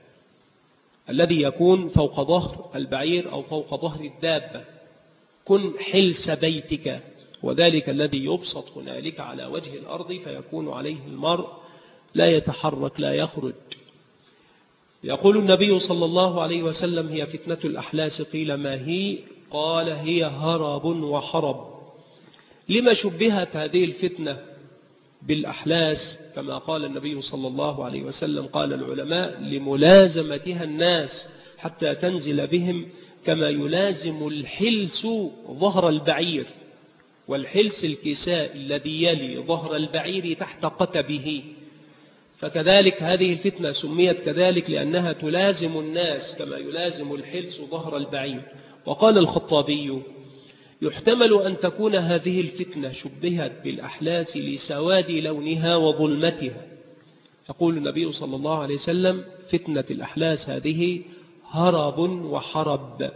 الذي يكون فوق ظهر البعير أو فوق ظهر الدابة. كن حلس بيتك، وذلك الذي يبسط هنالك على وجه الأرض فيكون عليه المرء لا يتحرك لا يخرج. يقول النبي صلى الله عليه وسلم: هي فتنة الأحلاس. قيل: ما هي؟ قال: هي هرب وحرب. لما شبهت هذه الفتنة بالأحلاس كما قال النبي صلى الله عليه وسلم؟ قال العلماء: لملازمتها الناس حتى تنزل بهم كما يلازم الحلس ظهر البعير، والحلس الكساء الذي يلي ظهر البعير تحت قتبه. فكذلك هذه الفتنة سميت كذلك لأنها تلازم الناس كما يلازم الحلس ظهر البعير. وقال الخطابي: يحتمل أن تكون هذه الفتنة شبهت بالأحلاس لسواد لونها وظلمتها. يقول النبي صلى الله عليه وسلم: فتنة الأحلاس هذه هرب وحرب.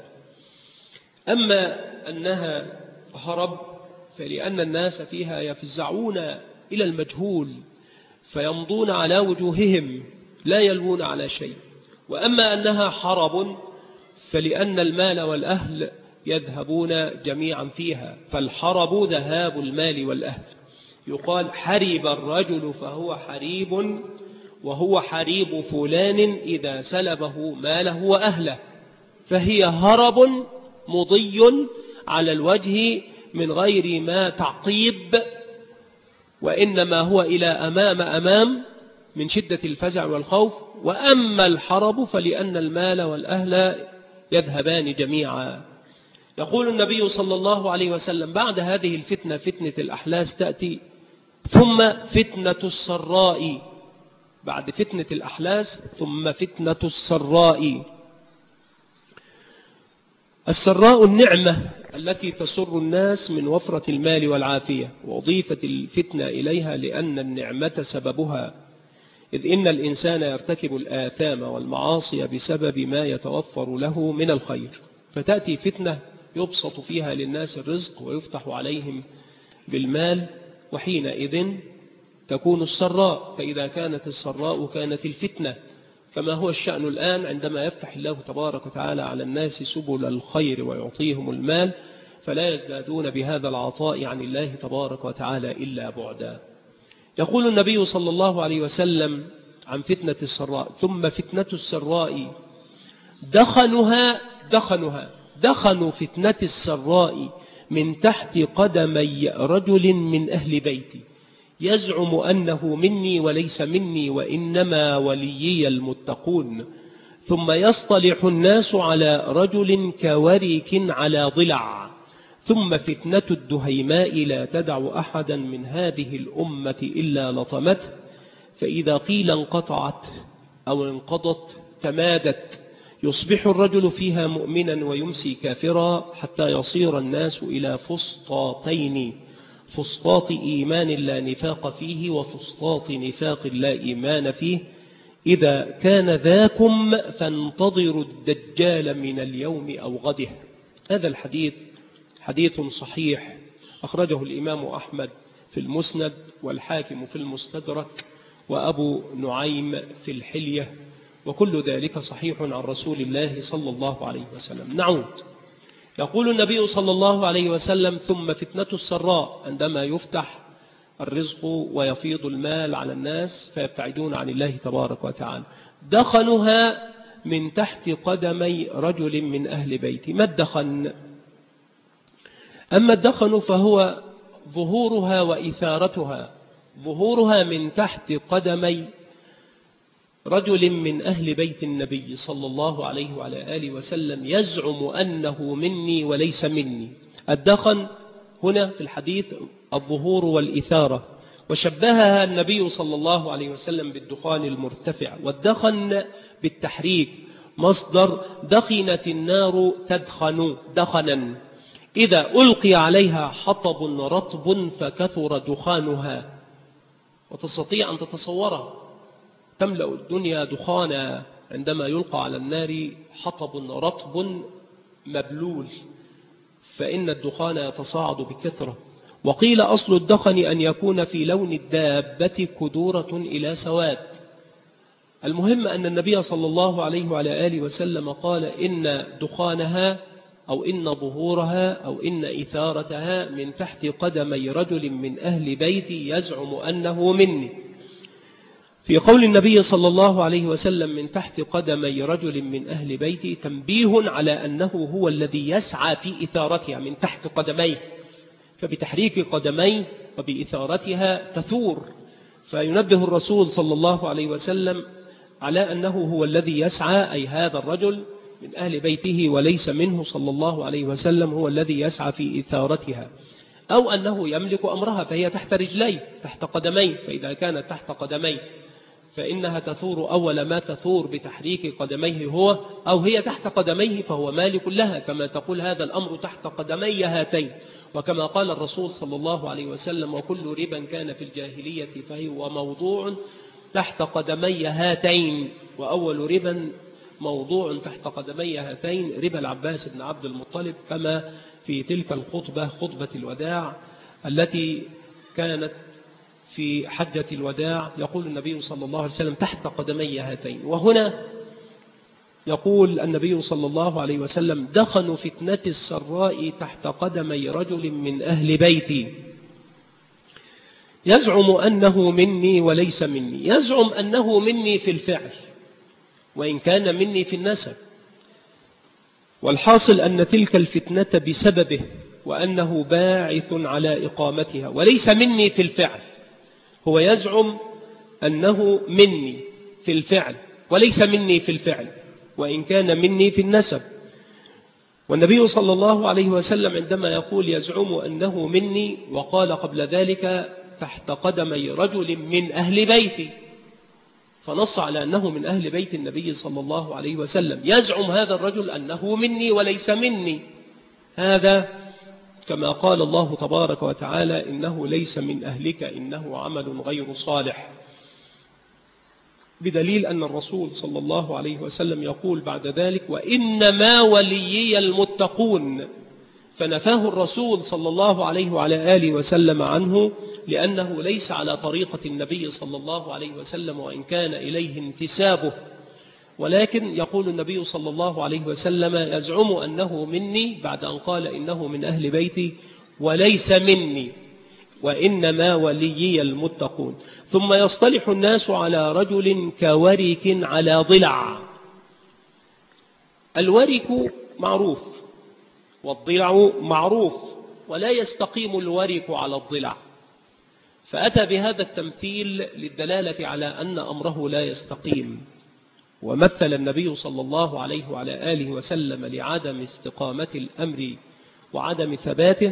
أما أنها هرب فلأن الناس فيها يفزعون إلى المجهول فيمضون على وجوههم لا يلوون على شيء. وأما أنها حرب فلأن المال والأهل يذهبون جميعا فيها، فالحرب ذهاب المال والأهل. يقال: حرب الرجل فهو حريب، وهو حريب فلان إذا سلبه ماله وأهله. فهي هرب مضي على الوجه من غير ما تعقيب، وإنما هو إلى أمام من شدة الفزع والخوف. وأما الحرب فلأن المال والأهل يذهبان جميعا. يقول النبي صلى الله عليه وسلم: بعد هذه الفتنة فتنة الأحلاس تأتي، ثم فتنة السراء. بعد فتنة الأحلاس ثم فتنة السراء. السراء النعمة التي تسر الناس من وفرة المال والعافية، وأضيفت الفتنة إليها لأن النعمة سببها، إذ إن الإنسان يرتكب الآثام والمعاصي بسبب ما يتوفر له من الخير. فتأتي فتنة يبسط فيها للناس الرزق ويفتح عليهم بالمال، وحينئذ تكون السراء. فإذا كانت السراء كانت الفتنة، كما هو الشأن الآن عندما يفتح الله تبارك وتعالى على الناس سبل الخير ويعطيهم المال، فلا يزدادون بهذا العطاء عن الله تبارك وتعالى إلا بعدا. يقول النبي صلى الله عليه وسلم عن فتنة السراء: ثم فتنة السراء دخنوا فتنة السراء من تحت قدمي رجل من أهل بيتي يزعم أنه مني وليس مني وإنما وليي المتقون، ثم يصطلح الناس على رجل كوريك على ضلع، ثم فتنة الدهيماء لا تدع أحدا من هذه الأمة إلا لطمته، فإذا قيل انقطعت أو انقضت تمادت، يصبح الرجل فيها مؤمنا ويمسي كافرا، حتى يصير الناس إلى فسطاطين: فسطاط إيمان لا نفاق فيه، وفسطاط نفاق لا إيمان فيه. إذا كان ذاكم فانتظروا الدجال من اليوم أو غده. هذا الحديث حديث صحيح، أخرجه الإمام أحمد في المسند، والحاكم في المستدرك، وأبو نعيم في الحلية، وكل ذلك صحيح عن رسول الله صلى الله عليه وسلم. نعود. يقول النبي صلى الله عليه وسلم: ثم فتنة السراء، عندما يفتح الرزق ويفيض المال على الناس فيبتعدون عن الله تبارك وتعالى، دخنها من تحت قدمي رجل من أهل بيتي. ما الدخن؟ أما الدخن فهو ظهورها وإثارتها، ظهورها من تحت قدمي رجل من أهل بيت النبي صلى الله عليه وعلى آله وسلم يزعم أنه مني وليس مني. الدخن هنا في الحديث الظهور والإثارة، وشبهها النبي صلى الله عليه وسلم بالدخان المرتفع، والدخن بالتحريك، مصدر دخنت النار تدخن دخنا، إذا ألقي عليها حطب رطب فكثر دخانها. وتستطيع أن تتصورها، تملأ الدنيا دخانا عندما يلقى على النار حطب رطب مبلول، فإن الدخان يتصاعد بكثرة. وقيل أصل الدخن أن يكون في لون الدابة كدورة إلى سواد. المهم أن النبي صلى الله عليه وعلى آله وسلم قال: إن دخانها أو إن ظهورها أو إن إثارتها من تحت قدمي رجل من أهل بيتي يزعم أنه مني. في قول النبي صلى الله عليه وسلم من تحت قدمي رجل من أهل بيتي تنبيه على أنه هو الذي يسعى في إثارتها من تحت قدميه، فبتحريك قدميه وبإثارتها تثور، فينبه الرسول صلى الله عليه وسلم على أنه هو الذي يسعى، أي هذا الرجل من أهل بيته وليس منه صلى الله عليه وسلم هو الذي يسعى في إثارتها، أو أنه يملك أمرها فهي تحت رجليه تحت قدميه، فإذا كانت تحت قدميه فإنها تثور أول ما تثور بتحريك قدميه هو، أو هي تحت قدميه فهو مالك لها، كما تقول هذا الأمر تحت قدمي هاتين، وكما قال الرسول صلى الله عليه وسلم: وكل ربا كان في الجاهلية فهو موضوع تحت قدمي هاتين. وأول ربا موضوع تحت قدمي هاتين ربا العباس بن عبد المطلب، كما في تلك الخطبة خطبة الوداع التي كانت في حجة الوداع، يقول النبي صلى الله عليه وسلم: تحت قدمي هاتين. وهنا يقول النبي صلى الله عليه وسلم: دخن فتنة السراء تحت قدمي رجل من أهل بيتي يزعم أنه مني وليس مني. يزعم أنه مني في الفعل وإن كان مني في النسب، والحاصل أن تلك الفتنة بسببه وأنه باعث على إقامتها، وليس مني في الفعل. هو يزعم أنه مني في الفعل وليس مني في الفعل وإن كان مني في النسب. والنبي صلى الله عليه وسلم عندما يقول يزعم أنه مني، وقال قبل ذلك تحت قدمي رجل من أهل بيتي، فنص على أنه من أهل بيت النبي صلى الله عليه وسلم. يزعم هذا الرجل أنه مني وليس مني، هذا كما قال الله تبارك وتعالى: إنه ليس من أهلك إنه عمل غير صالح، بدليل أن الرسول صلى الله عليه وسلم يقول بعد ذلك: وإنما وليي المتقون، فنفاه الرسول صلى الله عليه وعلى آله وسلم عنه، لأنه ليس على طريقة النبي صلى الله عليه وسلم وإن كان إليه انتسابه. ولكن يقول النبي صلى الله عليه وسلم يزعم أنه مني بعد أن قال إنه من أهل بيتي وليس مني وإنما وليي المتقون. ثم يصطلح الناس على رجل كورك على ضلع. الورك معروف والضلع معروف، ولا يستقيم الورك على الضلع، فأتى بهذا التمثيل للدلالة على أن أمره لا يستقيم. ومثل النبي صلى الله عليه وعلى آله وسلم لعدم استقامة الأمر وعدم ثباته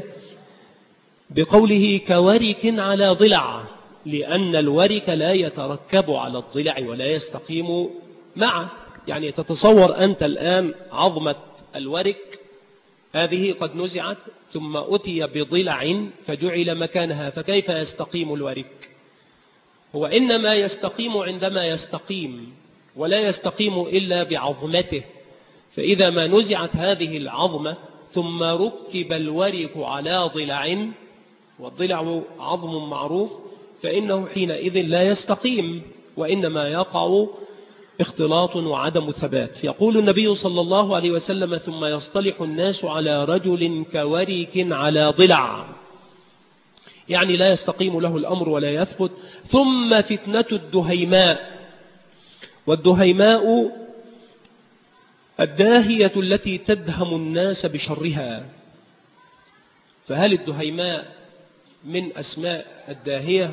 بقوله كورك على ضلع، لأن الورك لا يتركب على الضلع ولا يستقيم معه. يعني تتصور أنت الآن عظمة الورك هذه قد نزعت ثم أتي بضلع فجعل مكانها، فكيف يستقيم الورك؟ هو إنما يستقيم عندما يستقيم، ولا يستقيم إلا بعظمته. فإذا ما نزعت هذه العظمة ثم ركب الورك على ضلع، والضلع عظم معروف، فإنه حينئذ لا يستقيم، وإنما يقع اختلاط وعدم ثبات. يقول النبي صلى الله عليه وسلم ثم يصطلح الناس على رجل كورك على ضلع، يعني لا يستقيم له الأمر ولا يثبت. ثم فتنة الدهيماء، والدهيماء الداهية التي تدهم الناس بشرها. فهل الدهيماء من أسماء الداهية؟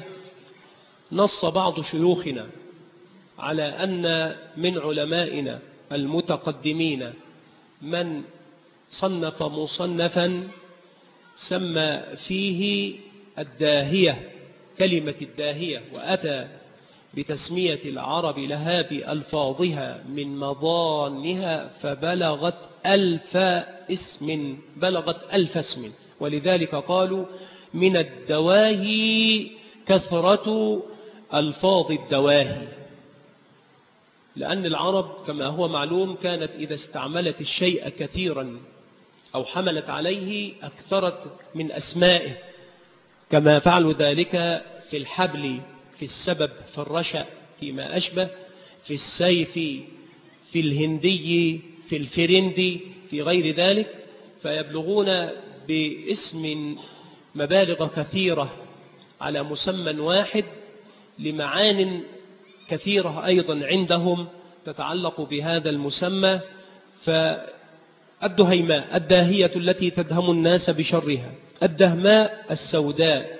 نص بعض شيوخنا على أن من علمائنا المتقدمين من صنف مصنفا سمى فيه الداهية كلمة الداهية، وأتى بتسمية العرب لها بألفاظها من مضانها فبلغت 1000 اسم، بلغت 1000 اسم. ولذلك قالوا من الدواهي كثرة ألفاظ الدواهي، لأن العرب كما هو معلوم كانت إذا استعملت الشيء كثيرا أو حملت عليه أكثرت من أسمائه، كما فعلوا ذلك في الحبل، في السبب، في الرشأ، فيما أشبه، في السيف، في الهندي، في الفرندي، في غير ذلك، فيبلغون باسم مبالغ كثيرة على مسمى واحد لمعان كثيرة أيضا عندهم تتعلق بهذا المسمى. فالدهيماء الداهية التي تدهم الناس بشرها. الدهماء السوداء،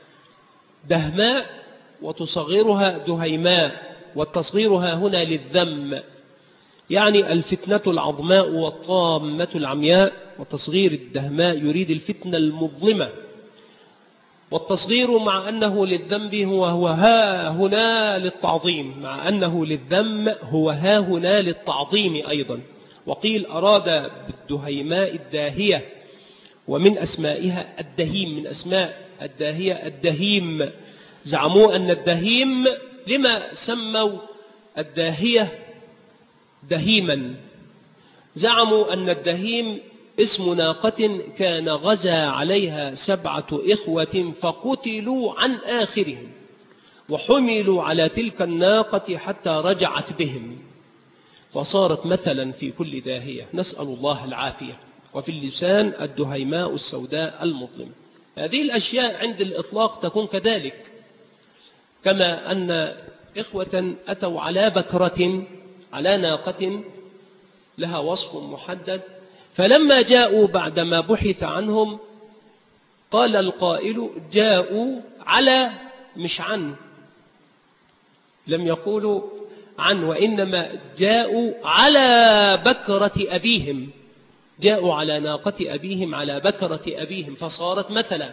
دهماء وتصغرها دهيماء، والتصغيرها هنا للذم، يعني الفتنة العظماء والطامة العمياء. وتصغير الدهماء يريد الفتنة المظلمة، والتصغير مع أنه للذنب هو ها هنا للتعظيم، مع أنه للذم هو ها هنا للتعظيم أيضا. وقيل أراد بالدهيماء الداهية، ومن أسمائها الدهيم، من أسماء الداهية الدهيم. زعموا أن الدهيم، لما سموا الداهية دهيما؟ زعموا أن الدهيم اسم ناقة كان غزا عليها 7 إخوة فقتلوا عن آخرهم، وحملوا على تلك الناقة حتى رجعت بهم، فصارت مثلا في كل داهية، نسأل الله العافية. وفي اللسان الدهيماء السوداء المظلمة. هذه الأشياء عند الإطلاق تكون كذلك، كما أن إخوة أتوا على بكرة، على ناقة لها وصف محدد، فلما جاءوا بعدما بحث عنهم قال القائل جاءوا على، مش عن، لم يقولوا عن، وإنما جاءوا على بكرة أبيهم، جاءوا على ناقة أبيهم، على بكرة أبيهم، فصارت مثلا.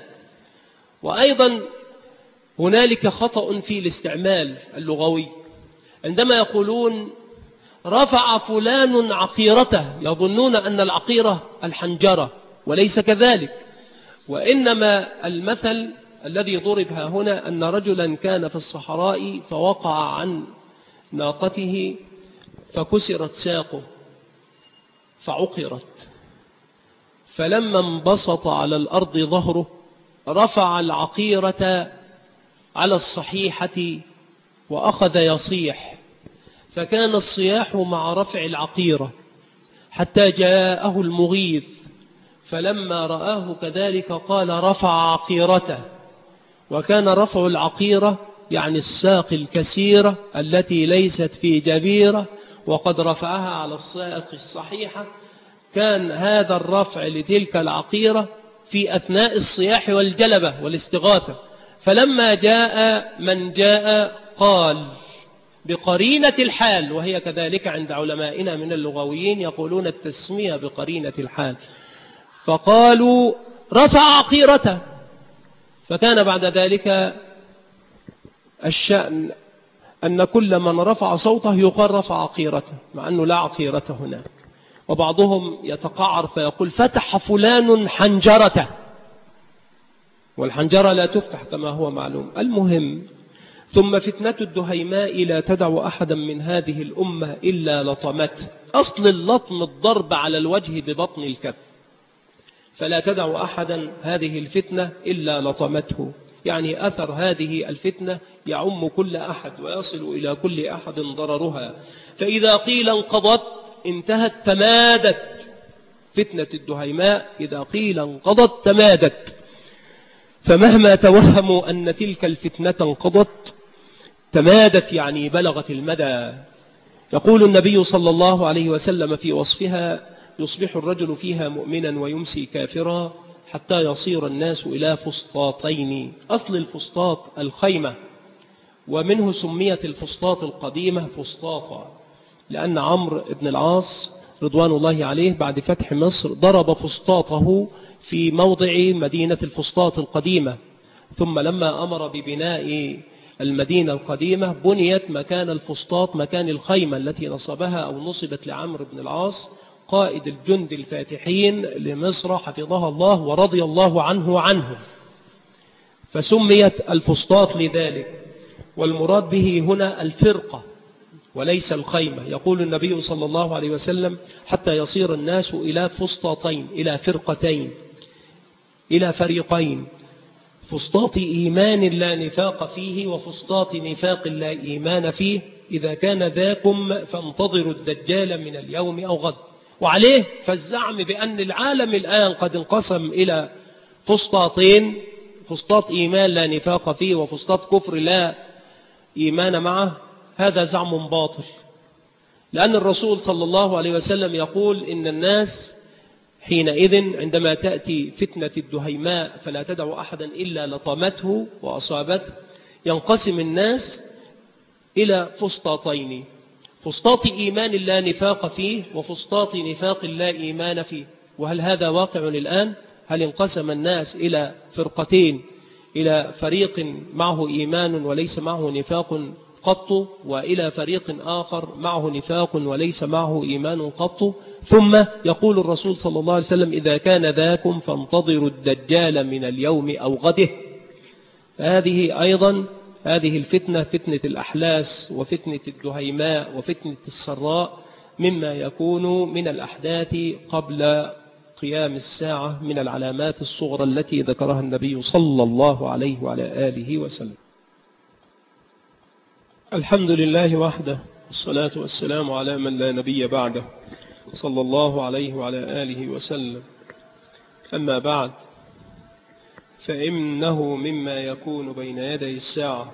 وأيضا هنالك خطأ في الاستعمال اللغوي، عندما يقولون رفع فلان عقيرته، يظنون أن العقيرة الحنجرة، وليس كذلك. وإنما المثل الذي ضرب هنا أن رجلا كان في الصحراء فوقع عن ناقته فكسرت ساقه فعقرت، فلما انبسط على الأرض ظهره رفع العقيرة على الصحيحة وأخذ يصيح، فكان الصياح مع رفع العقيرة حتى جاءه المغيث، فلما رآه كذلك قال رفع عقيرته. وكان رفع العقيرة يعني الساق الكثيرة التي ليست في جبيرة وقد رفعها على الساق الصحيحة. كان هذا الرفع لتلك العقيرة في أثناء الصياح والجلبة والاستغاثة. فلما جاء من جاء قال بقرينة الحال، وهي كذلك عند علمائنا من اللغويين يقولون التسمية بقرينة الحال، فقالوا رفع عقيرته. فكان بعد ذلك الشأن أن كل من رفع صوته يقال رفع عقيرته، مع أنه لا عقيرة هناك. وبعضهم يتقعر فيقول فتح فلان حنجرته، والحنجرة لا تفتح كما هو معلوم. المهم، ثم فتنة الدهيماء لا تدع أحدا من هذه الأمة إلا لطمته. أصل اللطم الضرب على الوجه ببطن الكف، فلا تدع أحدا هذه الفتنة إلا لطمته، يعني أثر هذه الفتنة يعم كل أحد ويصل إلى كل أحد ضررها. فإذا قيل انقضت انتهت تمادت. فتنة الدهيماء إذا قيل انقضت تمادت. فمهما توهموا أن تلك الفتنة انقضت تمادت، يعني بلغت المدى. يقول النبي صلى الله عليه وسلم في وصفها: يصبح الرجل فيها مؤمنا ويمسي كافرا حتى يصير الناس إلى فسطاطين. أصل الفسطاط الخيمة، ومنه سميت الفسطاط القديمة فسطاطا، لأن عمرو بن العاص رضوان الله عليه بعد فتح مصر ضرب فسطاطه في موضع مدينة الفسطاط القديمة، ثم لما أمر ببناء المدينة القديمة بنيت مكان الفسطاط مكان الخيمة التي نصبها أو نصبت لعمرو بن العاص قائد الجند الفاتحين لمصر حفظها الله ورضي الله عنه، فسميت الفسطاط لذلك. والمراد به هنا الفرقة وليس الخيمة. يقول النبي صلى الله عليه وسلم: حتى يصير الناس إلى فسطاطين، إلى فرقتين، إلى فريقين، فسطاط إيمان لا نفاق فيه وفسطاط نفاق لا إيمان فيه. إذا كان ذاكم فانتظروا الدجال من اليوم أو غد. وعليه فالزعم بأن العالم الآن قد انقسم إلى فسطاطين: فسطاط إيمان لا نفاق فيه وفسطاط كفر لا إيمان معه، هذا زعم باطل. لأن الرسول صلى الله عليه وسلم يقول إن الناس حينئذ عندما تأتي فتنة الدهيماء فلا تدع أحدا إلا لطمته وأصابته، ينقسم الناس إلى فسطاطين: فسطاط إيمان لا نفاق فيه وفسطاط نفاق لا إيمان فيه. وهل هذا واقع الآن؟ هل انقسم الناس إلى فرقتين، إلى فريق معه إيمان وليس معه نفاق قط، وإلى فريق آخر معه نفاق وليس معه إيمان قط؟ ثم يقول الرسول صلى الله عليه وسلم: إذا كان ذاكم فانتظروا الدجال من اليوم أو غده. فهذه أيضا هذه الفتنة، فتنة الأحلاس وفتنة الدهيماء وفتنة السراء، مما يكون من الأحداث قبل قيام الساعة من العلامات الصغرى التي ذكرها النبي صلى الله عليه وعلى آله وسلم. الحمد لله وحده، والصلاة والسلام على من لا نبي بعده، صلى الله عليه وعلى آله وسلم. أما بعد، فإنه مما يكون بين يدي الساعة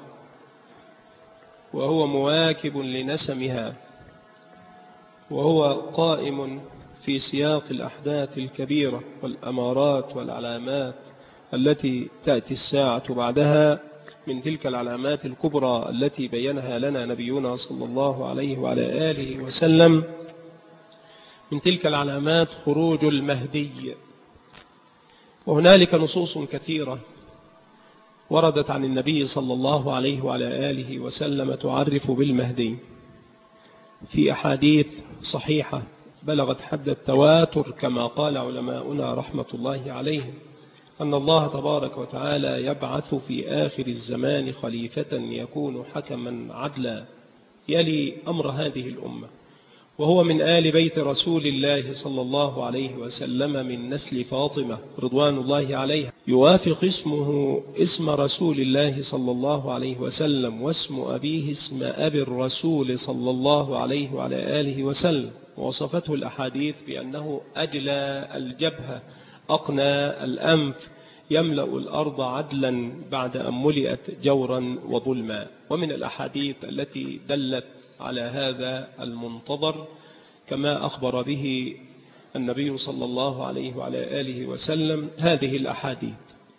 وهو مواكب لنسمها، وهو قائم في سياق الأحداث الكبيرة والأمارات والعلامات التي تأتي الساعة بعدها، من تلك العلامات الكبرى التي بينها لنا نبينا صلى الله عليه وعلى آله وسلم. من تلك العلامات خروج المهدي. وهنالك نصوص كثيرة وردت عن النبي صلى الله عليه وعلى آله وسلم تعرف بالمهدي، في أحاديث صحيحة بلغت حد التواتر، كما قال علماؤنا رحمة الله عليهم: أن الله تبارك وتعالى يبعث في آخر الزمان خليفة يكون حكما عدلا يلي أمر هذه الأمة، وهو من آل بيت رسول الله صلى الله عليه وسلم من نسل فاطمة رضوان الله عليها، يوافق اسمه اسم رسول الله صلى الله عليه وسلم، واسم أبيه اسم أبي الرسول صلى الله عليه وعلى آله وسلم. ووصفته الأحاديث بأنه أجلى الجبهة أقنى الأنف، يملأ الأرض عدلا بعد أن ملئت جورا وظلما. ومن الأحاديث التي دلت على هذا المنتظر كما أخبر به النبي صلى الله عليه وعلى آله وسلم هذه الأحاديث.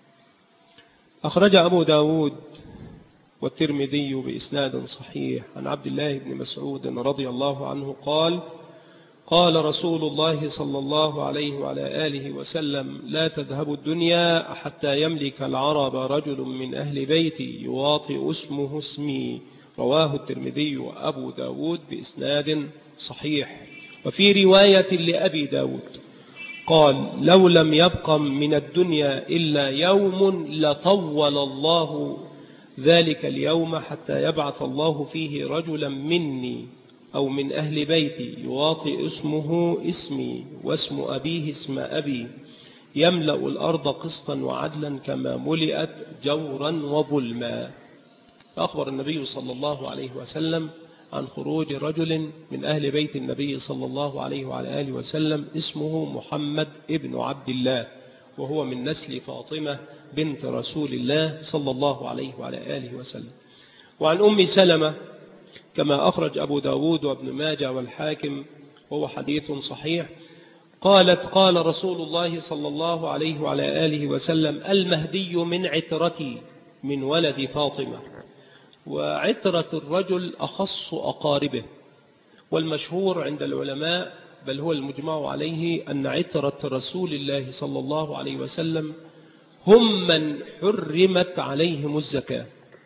أخرج أبو داود والترمذي بإسناد صحيح عن عبد الله بن مسعود رضي الله عنه قال: قال رسول الله صلى الله عليه وعلى آله وسلم: لا تذهب الدنيا حتى يملك العرب رجل من أهل بيتي يواطئ اسمه اسمي. رواه الترمذي وأبو داود بإسناد صحيح. وفي رواية لأبي داود قال: لو لم يبق من الدنيا إلا يوم لطول الله ذلك اليوم حتى يبعث الله فيه رجلا مني أو من أهل بيتي يواطئ اسمه اسمي واسم أبيه اسم أبي، يملأ الأرض قسطا وعدلا كما ملئت جورا وظلما. فأخبر النبي صلى الله عليه وسلم عن خروج رجل من أهل بيت النبي صلى الله عليه وعلى آله وسلم اسمه محمد ابن عبد الله، وهو من نسل فاطمة بنت رسول الله صلى الله عليه وعلى آله وسلم. وعن أم سلمة كما أخرج أبو داود وابن ماجه والحاكم، وهو حديث صحيح، قالت: قال رسول الله صلى الله عليه وعلى آله وسلم: المهدي من عترتي من ولد فاطمة. وعترة الرجل أخص أقاربه، والمشهور عند العلماء بل هو المجمع عليه أن عترة رسول الله صلى الله عليه وسلم هم من حرمت عليهم الزكاة.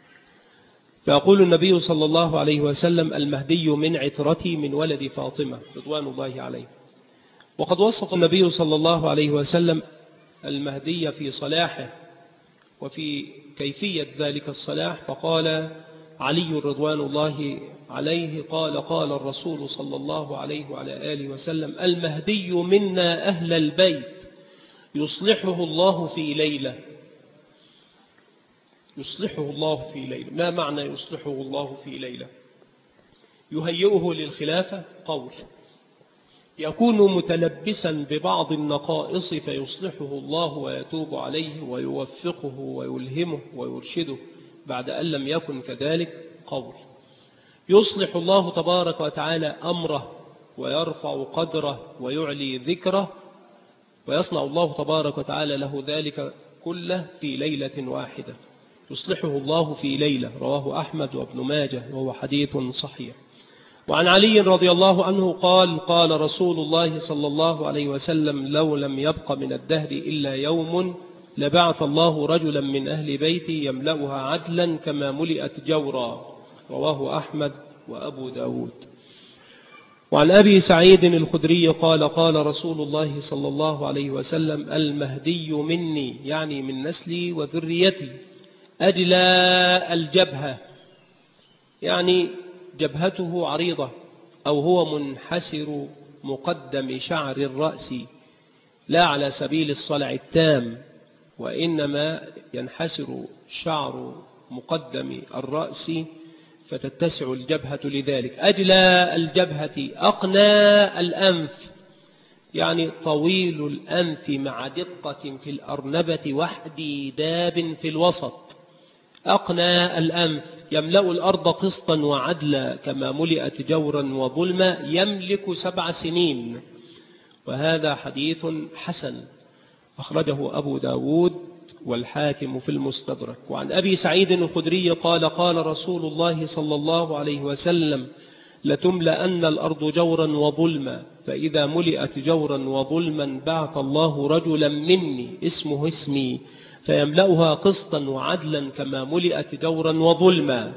فيقول النبي صلى الله عليه وسلم: المهدي من عترتي من ولد فاطمة رضوان الله عليه. وقد وصف النبي صلى الله عليه وسلم المهدي في صلاحه وفي كيفية ذلك الصلاح، فقال علي رضوان الله عليه قال: قال الرسول صلى الله عليه وعلى آله وسلم: المهدي منا أهل البيت يصلحه الله في ليلة. يصلحه الله في ليلة، ما معنى يصلحه الله في ليلة؟ يهيئه للخلافة قول، يكون متلبسا ببعض النقائص فيصلحه الله ويتوب عليه ويوفقه ويلهمه ويرشده بعد أن لم يكن كذلك قول. يصلح الله تبارك وتعالى أمره ويرفع قدره ويعلي ذكره، ويصنع الله تبارك وتعالى له ذلك كله في ليلة واحدة. يصلحه الله في ليلة، رواه أحمد وابن ماجه وهو حديث صحيح. وعن علي رضي الله عنه قال: قال رسول الله صلى الله عليه وسلم: لو لم يبق من الدهر إلا يوم لبعث الله رجلا من أهل بيتي يملأها عدلا كما ملئت جورا. رواه أحمد وأبو داود. وعن أبي سعيد الخدري قال: قال رسول الله صلى الله عليه وسلم: المهدي مني، يعني من نسلي وذريتي، أجلى الجبهة، يعني جبهته عريضة أو هو منحسر مقدم شعر الرأس، لا على سبيل الصلع التام، وإنما ينحسر شعر مقدم الرأس فتتسع الجبهة لذلك. أجلى الجبهة أقنى الأنف، يعني طويل الأنف مع دقة في الأرنبة واحتداب في الوسط. أقنى الأنف، يملأ الأرض قسطا وعدلا كما ملئت جورا وظلما، يملك 7 سنين. وهذا حديث حسن أخرجه أبو داود والحاكم في المستدرك. وعن أبي سعيد الخدري قال: قال رسول الله صلى الله عليه وسلم: لتملأن الأرض جورا وظلما، فإذا ملئت جورا وظلما بعث الله رجلا مني اسمه اسمي فيملأها قسطا وعدلا كما ملئت جورا وظلما.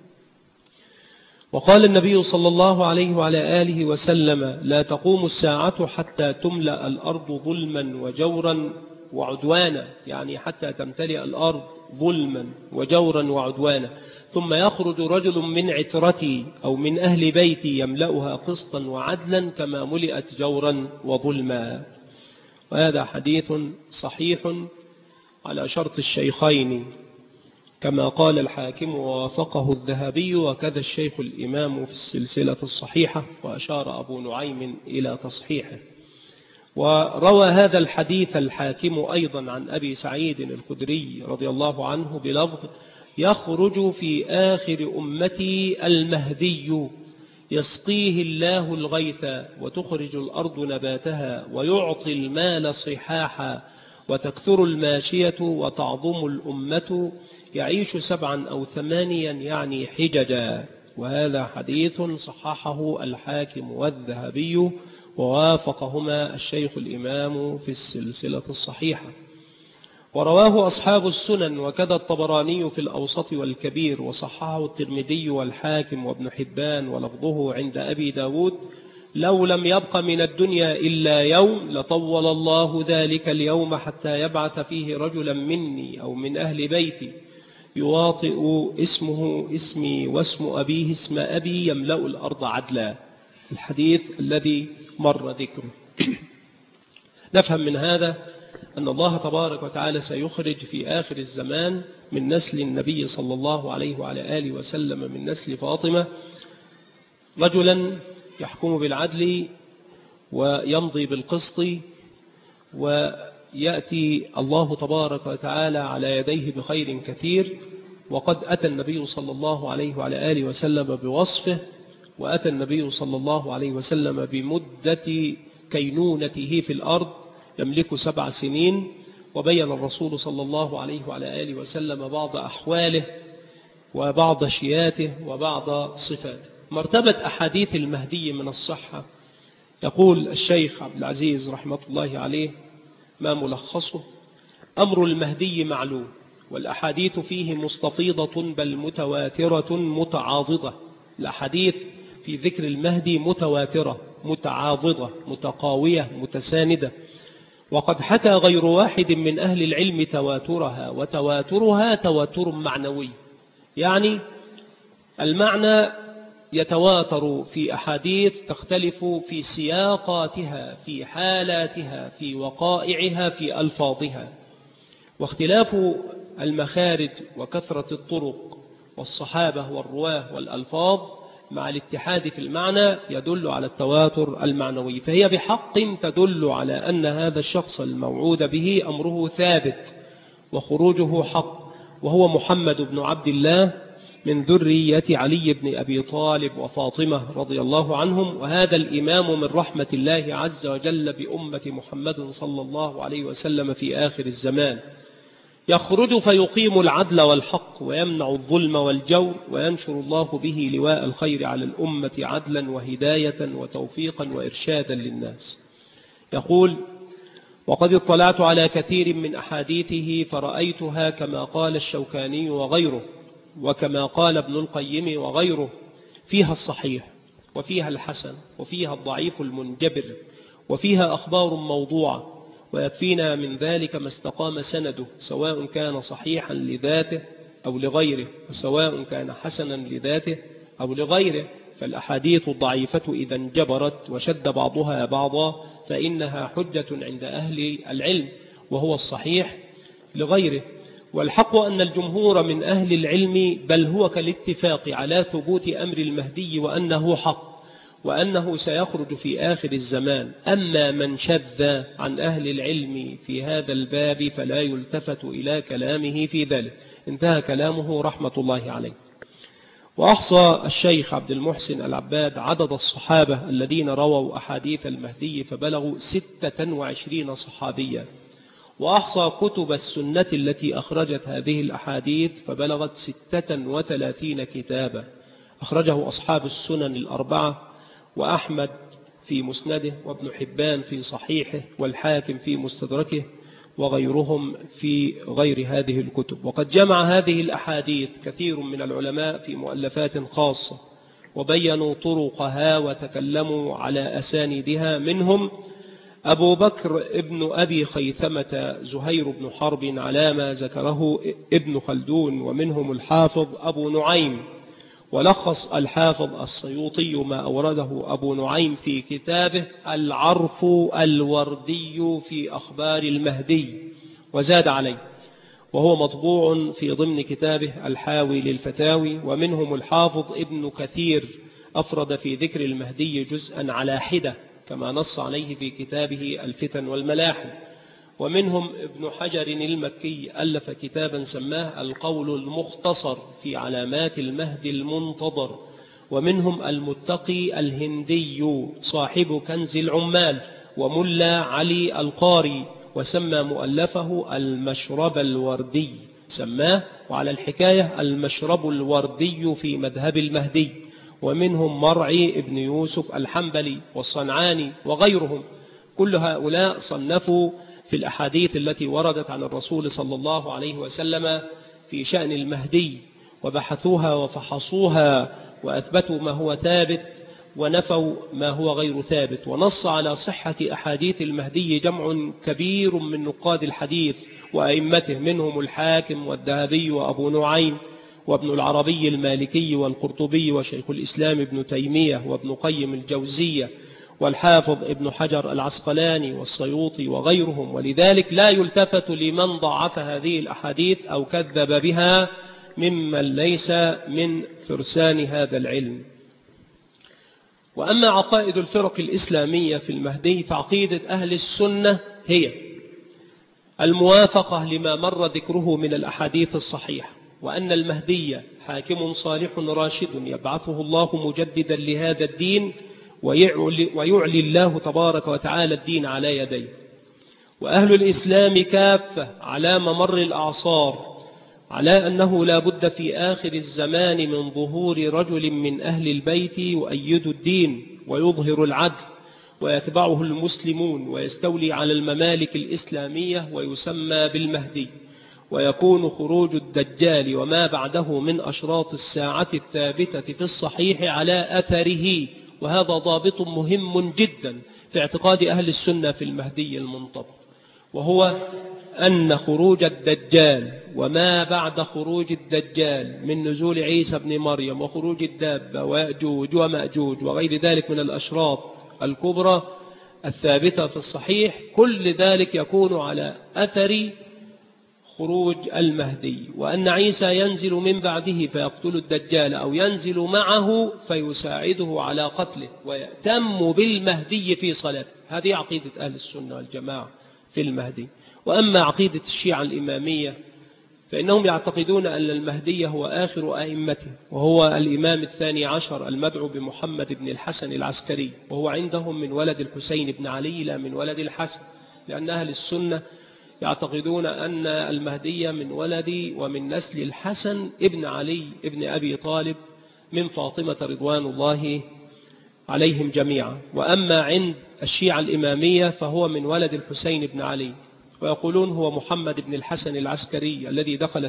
وقال النبي صلى الله عليه وعلى آله وسلم: لا تقوم الساعة حتى تملأ الأرض ظلما وجورا وعدوانا، يعني حتى تمتلئ الأرض ظلما وجورا وعدوانا، ثم يخرج رجل من عترتي أو من أهل بيتي يملأها قسطا وعدلا كما ملئت جورا وظلما. وهذا حديث صحيح على شرط الشيخين كما قال الحاكم ووافقه الذهبي، وكذا الشيخ الإمام في السلسلة الصحيحة، وأشار أبو نعيم إلى تصحيحه. وروى هذا الحديث الحاكم أيضا عن أبي سعيد الخدري رضي الله عنه بلفظ: يخرج في آخر أمتي المهدي يسقيه الله الغيث وتخرج الأرض نباتها ويعطي المال صحاحا وتكثر الماشية وتعظم الأمة يعيش 7 أو 8 يعني حججا. وهذا حديث صححه الحاكم والذهبي ووافقهما الشيخ الإمام في السلسلة الصحيحة. ورواه أصحاب السنن وكذا الطبراني في الأوسط والكبير، وصححه الترمذي والحاكم وابن حبان، ولفظه عند أبي داود: لو لم يبق من الدنيا إلا يوم لطول الله ذلك اليوم حتى يبعث فيه رجلا مني أو من أهل بيتي يواطئ اسمه اسمي واسم أبيه اسم أبي يملأ الأرض عدلا. الحديث الذي مر ذكره. نفهم من هذا أن الله تبارك وتعالى سيخرج في آخر الزمان من نسل النبي صلى الله عليه وعلى آله وسلم من نسل فاطمة رجلا يحكم بالعدل ويمضي بالقسط، ويأتي الله تبارك وتعالى على يديه بخير كثير. وقد أتى النبي صلى الله عليه وعلى آله وسلم بوصفه، وأتى النبي صلى الله عليه وسلم بمدة كينونته في الأرض يملك 7 سنين. وبين الرسول صلى الله عليه وعلى آله وسلم بعض أحواله وبعض شياته وبعض صفاته. مرتبة أحاديث المهدي من الصحة، يقول الشيخ عبد العزيز رحمة الله عليه ما ملخصه: أمر المهدي معلوم، والأحاديث فيه مستفيضة بل متواترة متعاضدة. الأحاديث في ذكر المهدي متواترة متعاضدة متقاوية متساندة. وقد حكى غير واحد من أهل العلم تواترها، وتواترها تواتر معنوي، يعني المعنى يتواتر في أحاديث تختلف في سياقاتها في حالاتها في وقائعها في ألفاظها. واختلاف المخارج وكثرة الطرق والصحابة والرواه والألفاظ مع الاتحاد في المعنى يدل على التواتر المعنوي. فهي بحق تدل على أن هذا الشخص الموعود به أمره ثابت وخروجه حق، وهو محمد بن عبد الله من ذرية علي بن أبي طالب وفاطمة رضي الله عنهم. وهذا الإمام من رحمة الله عز وجل بأمة محمد صلى الله عليه وسلم في آخر الزمان، يخرج فيقيم العدل والحق ويمنع الظلم والجور، وينشر الله به لواء الخير على الأمة عدلا وهداية وتوفيقا وإرشادا للناس. يقول: وقد اطلعت على كثير من أحاديثه فرأيتها كما قال الشوكاني وغيره، وكما قال ابن القيم وغيره، فيها الصحيح وفيها الحسن وفيها الضعيف المنجبر، وفيها أخبار موضوعة، ويكفينا من ذلك ما استقام سنده، سواء كان صحيحا لذاته أو لغيره، وسواء كان حسنا لذاته أو لغيره. فالأحاديث الضعيفة إذا انجبرت وشد بعضها بعضا فإنها حجة عند أهل العلم، وهو الصحيح لغيره. والحق أن الجمهور من أهل العلم بل هو كالاتفاق على ثبوت أمر المهدي وأنه حق، وأنه سيخرج في آخر الزمان. أما من شذ عن أهل العلم في هذا الباب فلا يلتفت إلى كلامه في ذلك. انتهى كلامه رحمة الله عليه. وأحصى الشيخ عبد المحسن العباد عدد الصحابة الذين رووا أحاديث المهدي فبلغوا 26 صحابيا. وأحصى كتب السنة التي أخرجت هذه الأحاديث فبلغت 36 كتابا، أخرجه أصحاب السنن الأربعة، وأحمد في مسنده، وابن حبان في صحيحه، والحاكم في مستدركه، وغيرهم في غير هذه الكتب. وقد جمع هذه الأحاديث كثير من العلماء في مؤلفات خاصة وبينوا طرقها وتكلموا على أساندها. منهم أبو بكر ابن أبي خيثمة زهير بن حرب على ما ذكره ابن خلدون، ومنهم الحافظ أبو نعيم. ولخص الحافظ السيوطي ما أورده أبو نعيم في كتابه العرف الوردي في أخبار المهدي، وزاد عليه، وهو مطبوع في ضمن كتابه الحاوي للفتاوي. ومنهم الحافظ ابن كثير أفرد في ذكر المهدي جزءا على حدة كما نص عليه في كتابه الفتن والملاحم. ومنهم ابن حجر المكي ألف كتابا سماه القول المختصر في علامات المهدي المنتظر. ومنهم المتقي الهندي صاحب كنز العمال وملا علي القاري، وسمى مؤلفه المشرب الوردي، سماه وعلى الحكاية المشرب الوردي في مذهب المهدي. ومنهم مرعي ابن يوسف الحنبلي والصنعاني وغيرهم. كل هؤلاء صنفوا في الأحاديث التي وردت عن الرسول صلى الله عليه وسلم في شأن المهدي، وبحثوها وفحصوها وأثبتوا ما هو ثابت ونفوا ما هو غير ثابت. ونص على صحة أحاديث المهدي جمع كبير من نقاد الحديث وأئمته، منهم الحاكم والذهبي وأبو نعيم وابن العربي المالكي والقرطبي وشيخ الإسلام ابن تيمية وابن قيم الجوزية والحافظ ابن حجر العسقلاني والسيوطي وغيرهم. ولذلك لا يلتفت لمن ضعف هذه الأحاديث أو كذب بها ممن ليس من فرسان هذا العلم. وأما عقائد الفرق الإسلامية في المهدي فعقيدة أهل السنة هي الموافقة لما مر ذكره من الأحاديث الصحيحة، وأن المهدي حاكم صالح راشد يبعثه الله مجددا لهذا الدين، ويعلي الله تبارك وتعالى الدين على يديه. وأهل الإسلام كافة على ممر الأعصار على أنه لا بد في آخر الزمان من ظهور رجل من أهل البيت يؤيد الدين ويظهر العدل ويتبعه المسلمون ويستولي على الممالك الإسلامية ويسمى بالمهدي، ويكون خروج الدجال وما بعده من أشراط الساعة الثابتة في الصحيح على أثره. وهذا ضابط مهم جدا في اعتقاد أهل السنة في المهدي المنتظر، وهو أن خروج الدجال وما بعد خروج الدجال من نزول عيسى بن مريم وخروج الدابة ويأجوج ومأجوج وغير ذلك من الأشراط الكبرى الثابتة في الصحيح، كل ذلك يكون على أثر خروج المهدي، وأن عيسى ينزل من بعده فيقتل الدجال أو ينزل معه فيساعده على قتله ويأتم بالمهدي في صلاته. هذه عقيدة أهل السنة والجماعة في المهدي. وأما عقيدة الشيعة الإمامية فإنهم يعتقدون أن المهدي هو آخر أئمته، وهو الإمام الثاني عشر المدعو بمحمد بن الحسن العسكري، وهو عندهم من ولد الحسين بن علي لا من ولد الحسن، لأن أهل السنة يعتقدون أن المهدي من ولد ومن نسل الحسن ابن علي ابن أبي طالب من فاطمة رضوان الله عليهم جميعا. وأما عند الشيعة الإمامية فهو من ولد الحسين بن علي، ويقولون هو محمد بن الحسن العسكري الذي دخل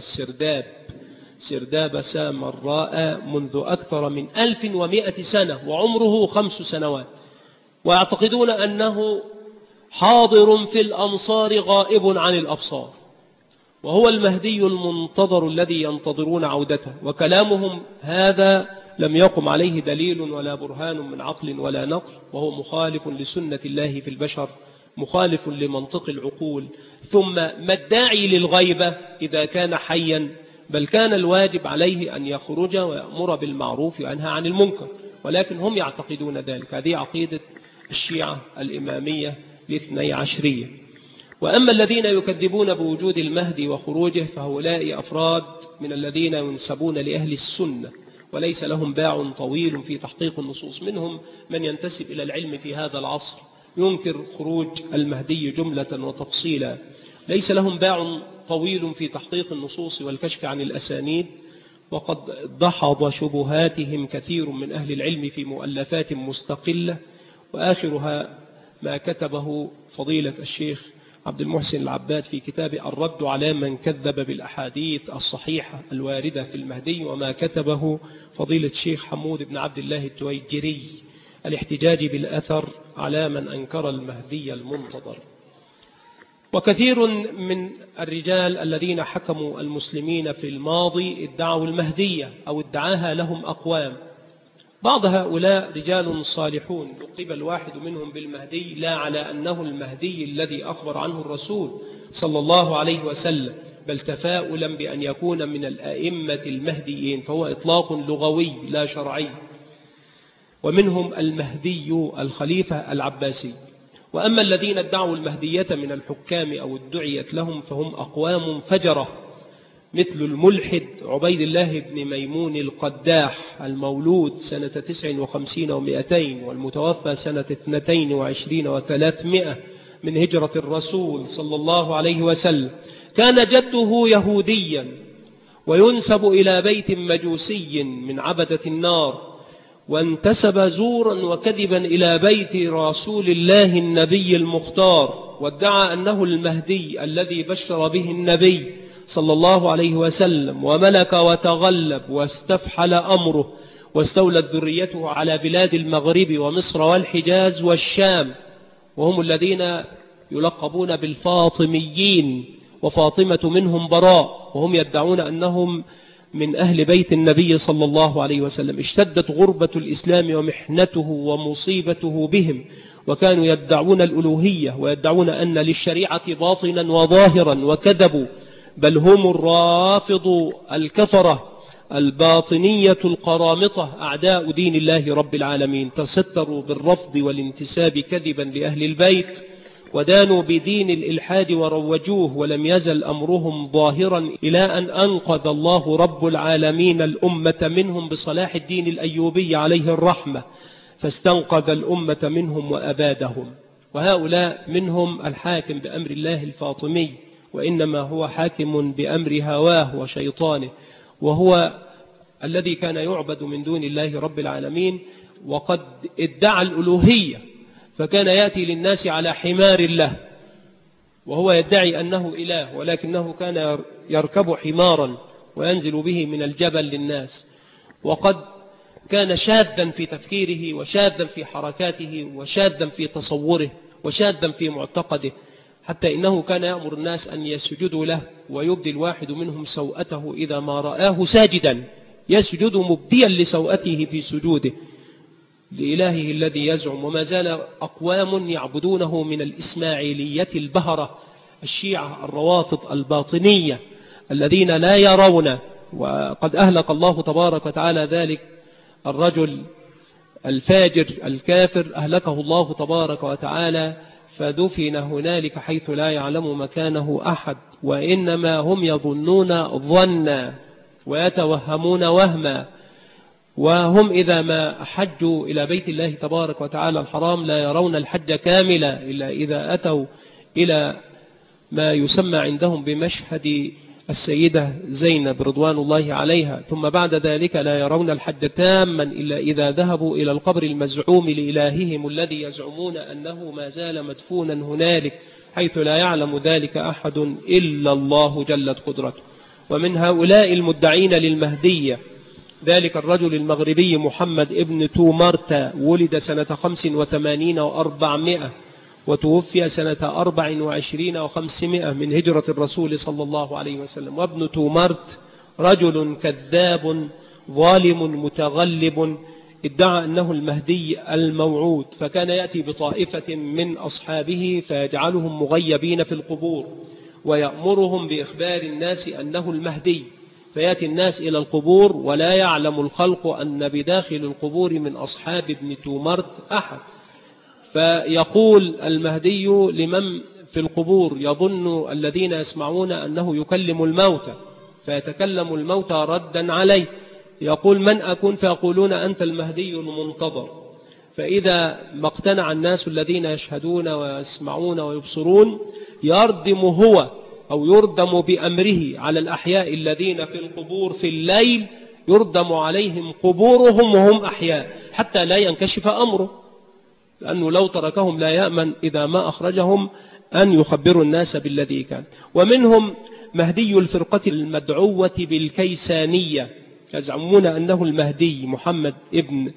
سرداب سامراء منذ أكثر من 1100 سنة وعمره 5 سنوات، ويعتقدون أنه حاضر في الأمصار غائب عن الأبصار، وهو المهدي المنتظر الذي ينتظرون عودته. وكلامهم هذا لم يقم عليه دليل ولا برهان من عقل ولا نقل، وهو مخالف لسنة الله في البشر، مخالف لمنطق العقول. ثم ما الداعي للغيبة إذا كان حيا؟ بل كان الواجب عليه أن يخرج ويأمر بالمعروف وينهى عن المنكر، ولكن هم يعتقدون ذلك. هذه عقيدة الشيعة الإمامية الاثني عشرية. وأما الذين يكذبون بوجود المهدي وخروجه فهؤلاء أفراد من الذين ينسبون لأهل السنة وليس لهم باع طويل في تحقيق النصوص. منهم من ينتسب إلى العلم في هذا العصر ينكر خروج المهدي جملة وتفصيلا، ليس لهم باع طويل في تحقيق النصوص والكشف عن الأسانيد، وقد دحض شبهاتهم كثير من أهل العلم في مؤلفات مستقلة، وآخرها ما كتبه فضيلة الشيخ عبد المحسن العباد في كتاب الرد على من كذب بالأحاديث الصحيحة الواردة في المهدي، وما كتبه فضيلة الشيخ حمود بن عبد الله التويجري الاحتجاج بالأثر على من أنكر المهدي المنتظر. وكثير من الرجال الذين حكموا المسلمين في الماضي ادعوا المهدية أو ادعاها لهم أقوام. بعض هؤلاء رجال صالحون لقب الواحد منهم بالمهدي لا على أنه المهدي الذي أخبر عنه الرسول صلى الله عليه وسلم، بل تفاؤلا بأن يكون من الأئمة المهديين، فهو إطلاق لغوي لا شرعي. ومنهم المهدي الخليفة العباسي. وأما الذين ادعوا المهدية من الحكام أو ادعيت لهم فهم أقوام فجرة، مثل الملحد عبيد الله بن ميمون القداح المولود سنة 59 و200 والمتوفى سنة 22 و300 من هجرة الرسول صلى الله عليه وسلم. كان جده يهوديا وينسب إلى بيت مجوسي من عبدة النار، وانتسب زورا وكذبا إلى بيت رسول الله النبي المختار، وادعى أنه المهدي الذي بشر به النبي صلى الله عليه وسلم، وملك وتغلب واستفحل أمره، واستولت ذريته على بلاد المغرب ومصر والحجاز والشام، وهم الذين يلقبون بالفاطميين، وفاطمة منهم براء، وهم يدعون أنهم من أهل بيت النبي صلى الله عليه وسلم. اشتدت غربة الإسلام ومحنته ومصيبته بهم، وكانوا يدعون الألوهية ويدعون أن للشريعة باطنا وظاهرا، وكذبوا، بل هم الرافض الكفرة الباطنية القرامطة أعداء دين الله رب العالمين، تستروا بالرفض والانتساب كذبا لأهل البيت، ودانوا بدين الإلحاد وروجوه، ولم يزل أمرهم ظاهرا إلى أن أنقذ الله رب العالمين الأمة منهم بصلاح الدين الأيوبي عليه الرحمة، فاستنقذ الأمة منهم وأبادهم. وهؤلاء منهم الحاكم بأمر الله الفاطمي، وإنما هو حاكم بأمر هواه وشيطانه، وهو الذي كان يعبد من دون الله رب العالمين، وقد ادعى الألوهية، فكان يأتي للناس على حمار الله، وهو يدعي أنه إله، ولكنه كان يركب حمارا وينزل به من الجبل للناس. وقد كان شاذا في تفكيره، وشاذا في حركاته، وشاذا في تصوره، وشاذا في معتقده، حتى إنه كان يأمر الناس أن يسجدوا له، ويبدي الواحد منهم سوءته إذا ما رآه ساجدا، يسجد مبديا لسوءته في سجوده لإلهه الذي يزعم. وما زال أقوام يعبدونه من الإسماعيلية البهرة، الشيعة الروافض الباطنية الذين لا يرون. وقد أهلك الله تبارك وتعالى ذلك الرجل الفاجر الكافر، أهلكه الله تبارك وتعالى، فدفن هنالك حيث لا يعلم مكانه أحد، وإنما هم يظنون ظنا ويتوهمون وهما. وهم إذا ما حجوا إلى بيت الله تبارك وتعالى الحرام لا يرون الحج كاملا إلا إذا أتوا إلى ما يسمى عندهم بمشهد السيدة زينب رضوان الله عليها، ثم بعد ذلك لا يرون الحج تاما إلا إذا ذهبوا إلى القبر المزعوم لإلههم الذي يزعمون أنه ما زال مدفونا هنالك حيث لا يعلم ذلك أحد إلا الله جلت قدرته. ومن هؤلاء المدعين للمهدية ذلك الرجل المغربي محمد ابن تومارتا، ولد سنة 85 و400 وتوفي سنة 24 و500 من هجرة الرسول صلى الله عليه وسلم. وابن تومارت رجل كذاب ظالم متغلب، ادعى أنه المهدي الموعود، فكان يأتي بطائفة من أصحابه فيجعلهم مغيبين في القبور، ويأمرهم بإخبار الناس أنه المهدي، فيأتي الناس إلى القبور ولا يعلم الخلق أن بداخل القبور من أصحاب ابن تومارت أحد، فيقول المهدي لمن في القبور، يظن الذين يسمعون أنه يكلم الموتى، فيتكلم الموتى ردا عليه، يقول من أكون؟ فيقولون أنت المهدي المنتظر. فإذا ما اقتنع الناس الذين يشهدون ويسمعون ويبصرون يردم هو أو يردم بأمره على الأحياء الذين في القبور في الليل، يردم عليهم قبورهم وهم أحياء حتى لا ينكشف أمره، لأنه لو تركهم لا يأمن إذا ما أخرجهم أن يخبروا الناس بالذي كان. ومنهم مهدي الفرقة المدعوة بالكيسانية، يزعمون أنه المهدي محمد ابن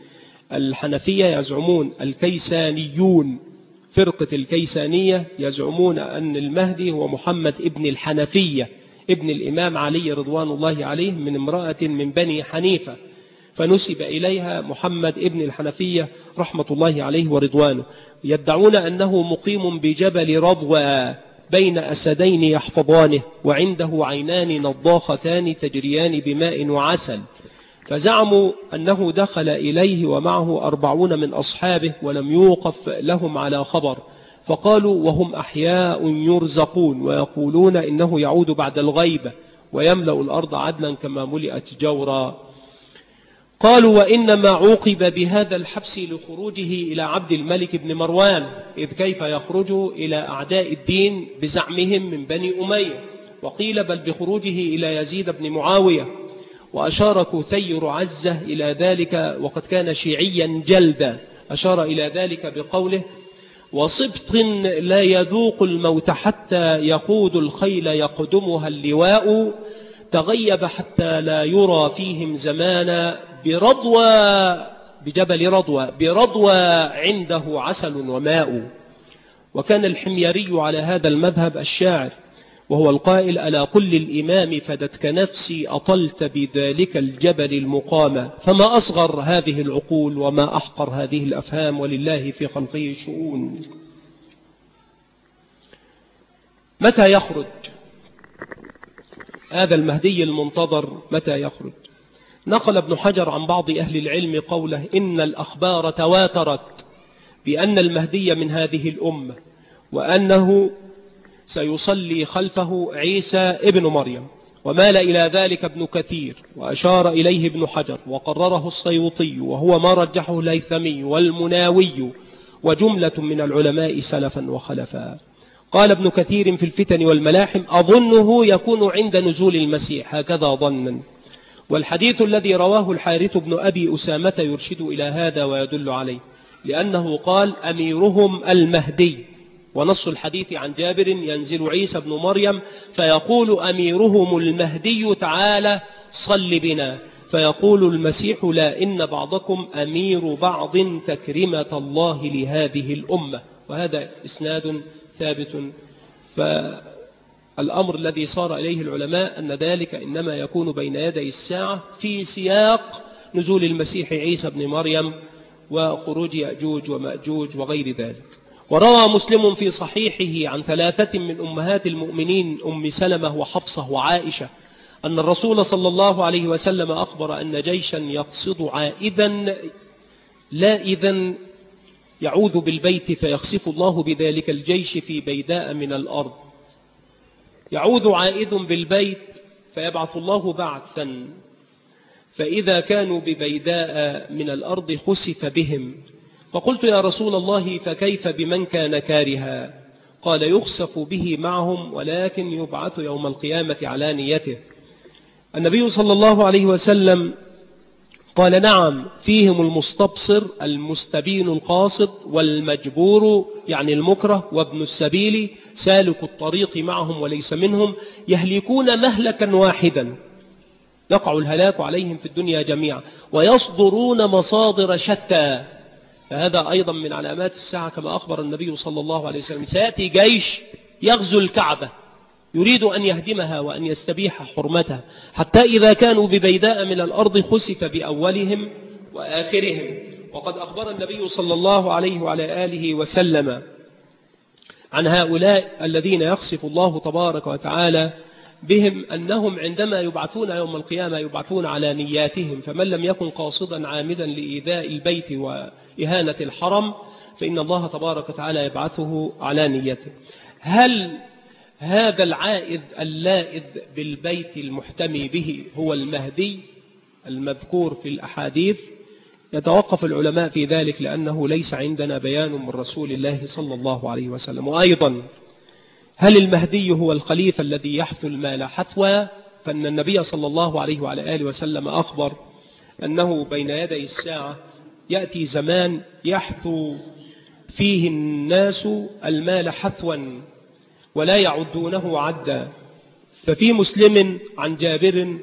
الحنفية يزعمون الكيسانيون، فرقة الكيسانية يزعمون أن المهدي هو محمد ابن الحنفية ابن الإمام علي رضوان الله عليه من امرأة من بني حنيفة، فنسب إليها محمد ابن الحنفية رحمة الله عليه ورضوانه. يدعون أنه مقيم بجبل رضوى بين أسدين يحفظانه، وعنده عينان نضاختان تجريان بماء وعسل، فزعموا أنه دخل إليه ومعه 40 من أصحابه ولم يوقف لهم على خبر، فقالوا وهم أحياء يرزقون ويقولون إنه يعود بعد الغيبة ويملأ الأرض عدلا كما ملئت جورا. قالوا وإنما عوقب بهذا الحبس لخروجه إلى عبد الملك بن مروان، إذ كيف يخرج إلى أعداء الدين بزعمهم من بني أمية، وقيل بل بخروجه إلى يزيد بن معاوية. وأشار كثير عزة إلى ذلك وقد كان شيعيا جلدا، أشار إلى ذلك بقوله وصبط لا يذوق الموت حتى يقود الخيل يقدمها اللواء، تغيب حتى لا يرى فيهم زمانا برضوى بجبل رضوى برضوى عنده عسل وماء. وكان الحميري على هذا المذهب الشاعر، وهو القائل ألا قل للإمام فدتك نفسي أطلت بذلك الجبل المقام، فما أصغر هذه العقول وما أحقر هذه الأفهام، ولله في خلقه شؤون. متى يخرج هذا المهدي المنتظر؟ متى يخرج؟ نقل ابن حجر عن بعض أهل العلم قوله إن الأخبار تواترت بأن المهدي من هذه الأمة، وأنه سيصلي خلفه عيسى ابن مريم، ومال إلى ذلك ابن كثير وأشار إليه ابن حجر وقرره السيوطي، وهو ما رجحه الهيثمي والمناوي وجملة من العلماء سلفا وخلفا. قال ابن كثير في الفتن والملاحم أظنه يكون عند نزول المسيح، هكذا ظنا. والحديث الذي رواه الحارث بن أبي أسامة يرشد إلى هذا ويدل عليه، لأنه قال أميرهم المهدي، ونص الحديث عن جابر ينزل عيسى بن مريم فيقول أميرهم المهدي تعالى صل بنا، فيقول المسيح لا إن بعضكم أمير بعض تكرمة الله لهذه الأمة. وهذا إسناد ثابت. فالأمر الذي صار إليه العلماء أن ذلك إنما يكون بين يدي الساعة في سياق نزول المسيح عيسى بن مريم وخروج يأجوج ومأجوج وغير ذلك. وروى مسلم في صحيحه عن 3 من أمهات المؤمنين أم سلمة وحفصة وعائشة أن الرسول صلى الله عليه وسلم أخبر أن جيشا يقصد عائدا لائذا يعوذ بالبيت فيخسف الله بذلك الجيش في بيداء من الأرض. يعوذ عائد بالبيت فيبعث الله بعثا، فإذا كانوا ببيداء من الأرض خسف بهم. فقلت يا رسول الله فكيف بمن كان كارها؟ قال يخسف به معهم ولكن يبعث يوم القيامة على نيته. النبي صلى الله عليه وسلم قال نعم فيهم المستبصر المستبين القاصد والمجبور يعني المكره وابن السبيل سالك الطريق معهم وليس منهم، يهلكون مهلكا واحدا يقع الهلاك عليهم في الدنيا جميعا، ويصدرون مصادر شتى. فهذا أيضا من علامات الساعة كما أخبر النبي صلى الله عليه وسلم، سيأتي جيش يغزو الكعبة يريد أن يهدمها وأن يستبيح حرمتها، حتى إذا كانوا ببيداء من الأرض خسف بأولهم وآخرهم. وقد أخبر النبي صلى الله عليه وعلى آله وسلم عن هؤلاء الذين يخسف الله تبارك وتعالى بهم أنهم عندما يبعثون يوم القيامة يبعثون على نياتهم، فمن لم يكن قاصدا عامدا لإيذاء البيت وإهانة الحرم فإن الله تبارك وتعالى يبعثه على نيته. هل هذا العائذ اللائذ بالبيت المحتمي به هو المهدي المذكور في الأحاديث؟ يتوقف العلماء في ذلك، لأنه ليس عندنا بيان من رسول الله صلى الله عليه وسلم. وأيضا هل المهدي هو الخليفة الذي يحثو المال حثوا؟ فإن النبي صلى الله عليه وعلى آله وسلم أخبر أنه بين يدي الساعة يأتي زمان يحثو فيه الناس المال حثوا ولا يعدونه عدا. ففي مسلم عن جابر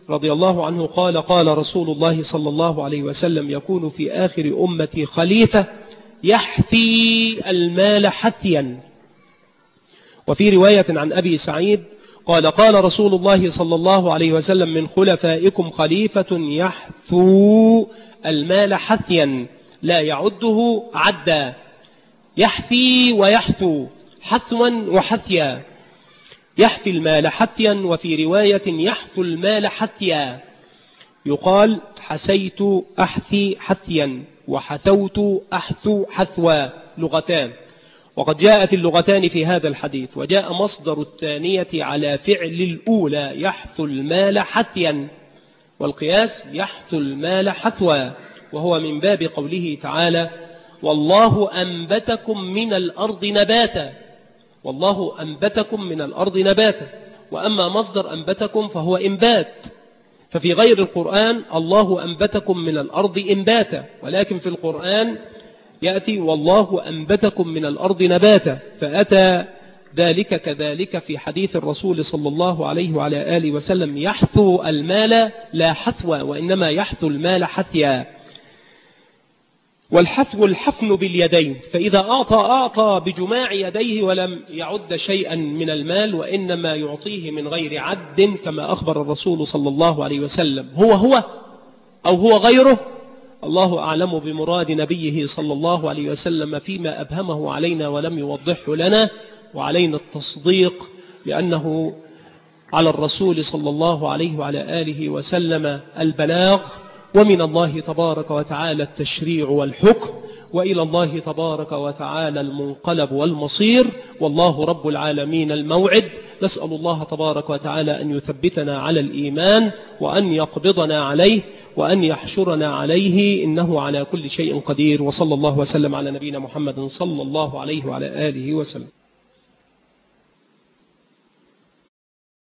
رضي الله عنه قال قال رسول الله صلى الله عليه وسلم يكون في آخر أمتي خليفة يحثي المال حثيا. وفي رواية عن أبي سعيد قال قال رسول الله صلى الله عليه وسلم من خلفائكم خليفة يحثو المال حثيا لا يعده عدا. يحثي ويحثو، حثوا وحثيا، يحثي المال حثيا، وفي رواية يحثو المال حثيا. يقال حسيت أحثي حثيا وحثوت أحثو حثوا، لغتان، وقد جاءت اللغتان في هذا الحديث، وجاء مصدر الثانية على فعل الأولى يحثو المال حثيا، والقياس يحثو المال حثوا، وهو من باب قوله تعالى والله أنبتكم من الأرض نباتا. والله أنبتكم من الأرض نباتا، وأما مصدر أنبتكم فهو إنبات، ففي غير القرآن الله أنبتكم من الأرض إنباتا، ولكن في القرآن يأتي والله أنبتكم من الأرض نباتا، فأتى ذلك كذلك في حديث الرسول صلى الله عليه وعلى آله وسلم يحثو المال لا حثوا، وإنما يحثو المال حثيا. والحثو الحفن باليدين، فإذا أعطى بجماع يديه ولم يعد شيئا من المال، وإنما يعطيه من غير عد، كما أخبر الرسول صلى الله عليه وسلم هو أو هو غيره، الله أعلم بمراد نبيه صلى الله عليه وسلم فيما أبهمه علينا ولم يوضحه لنا، وعلينا التصديق لأنه على الرسول صلى الله عليه وعلى آله وسلم البلاغ، ومن الله تبارك وتعالى التشريع والحكم، وإلى الله تبارك وتعالى المنقلب والمصير، والله رب العالمين الموعد. نسأل الله تبارك وتعالى أن يثبتنا على الإيمان، وأن يقبضنا عليه، وأن يحشرنا عليه، إنه على كل شيء قدير. وصلى الله وسلم على نبينا محمد صلى الله عليه وعلى آله وسلم.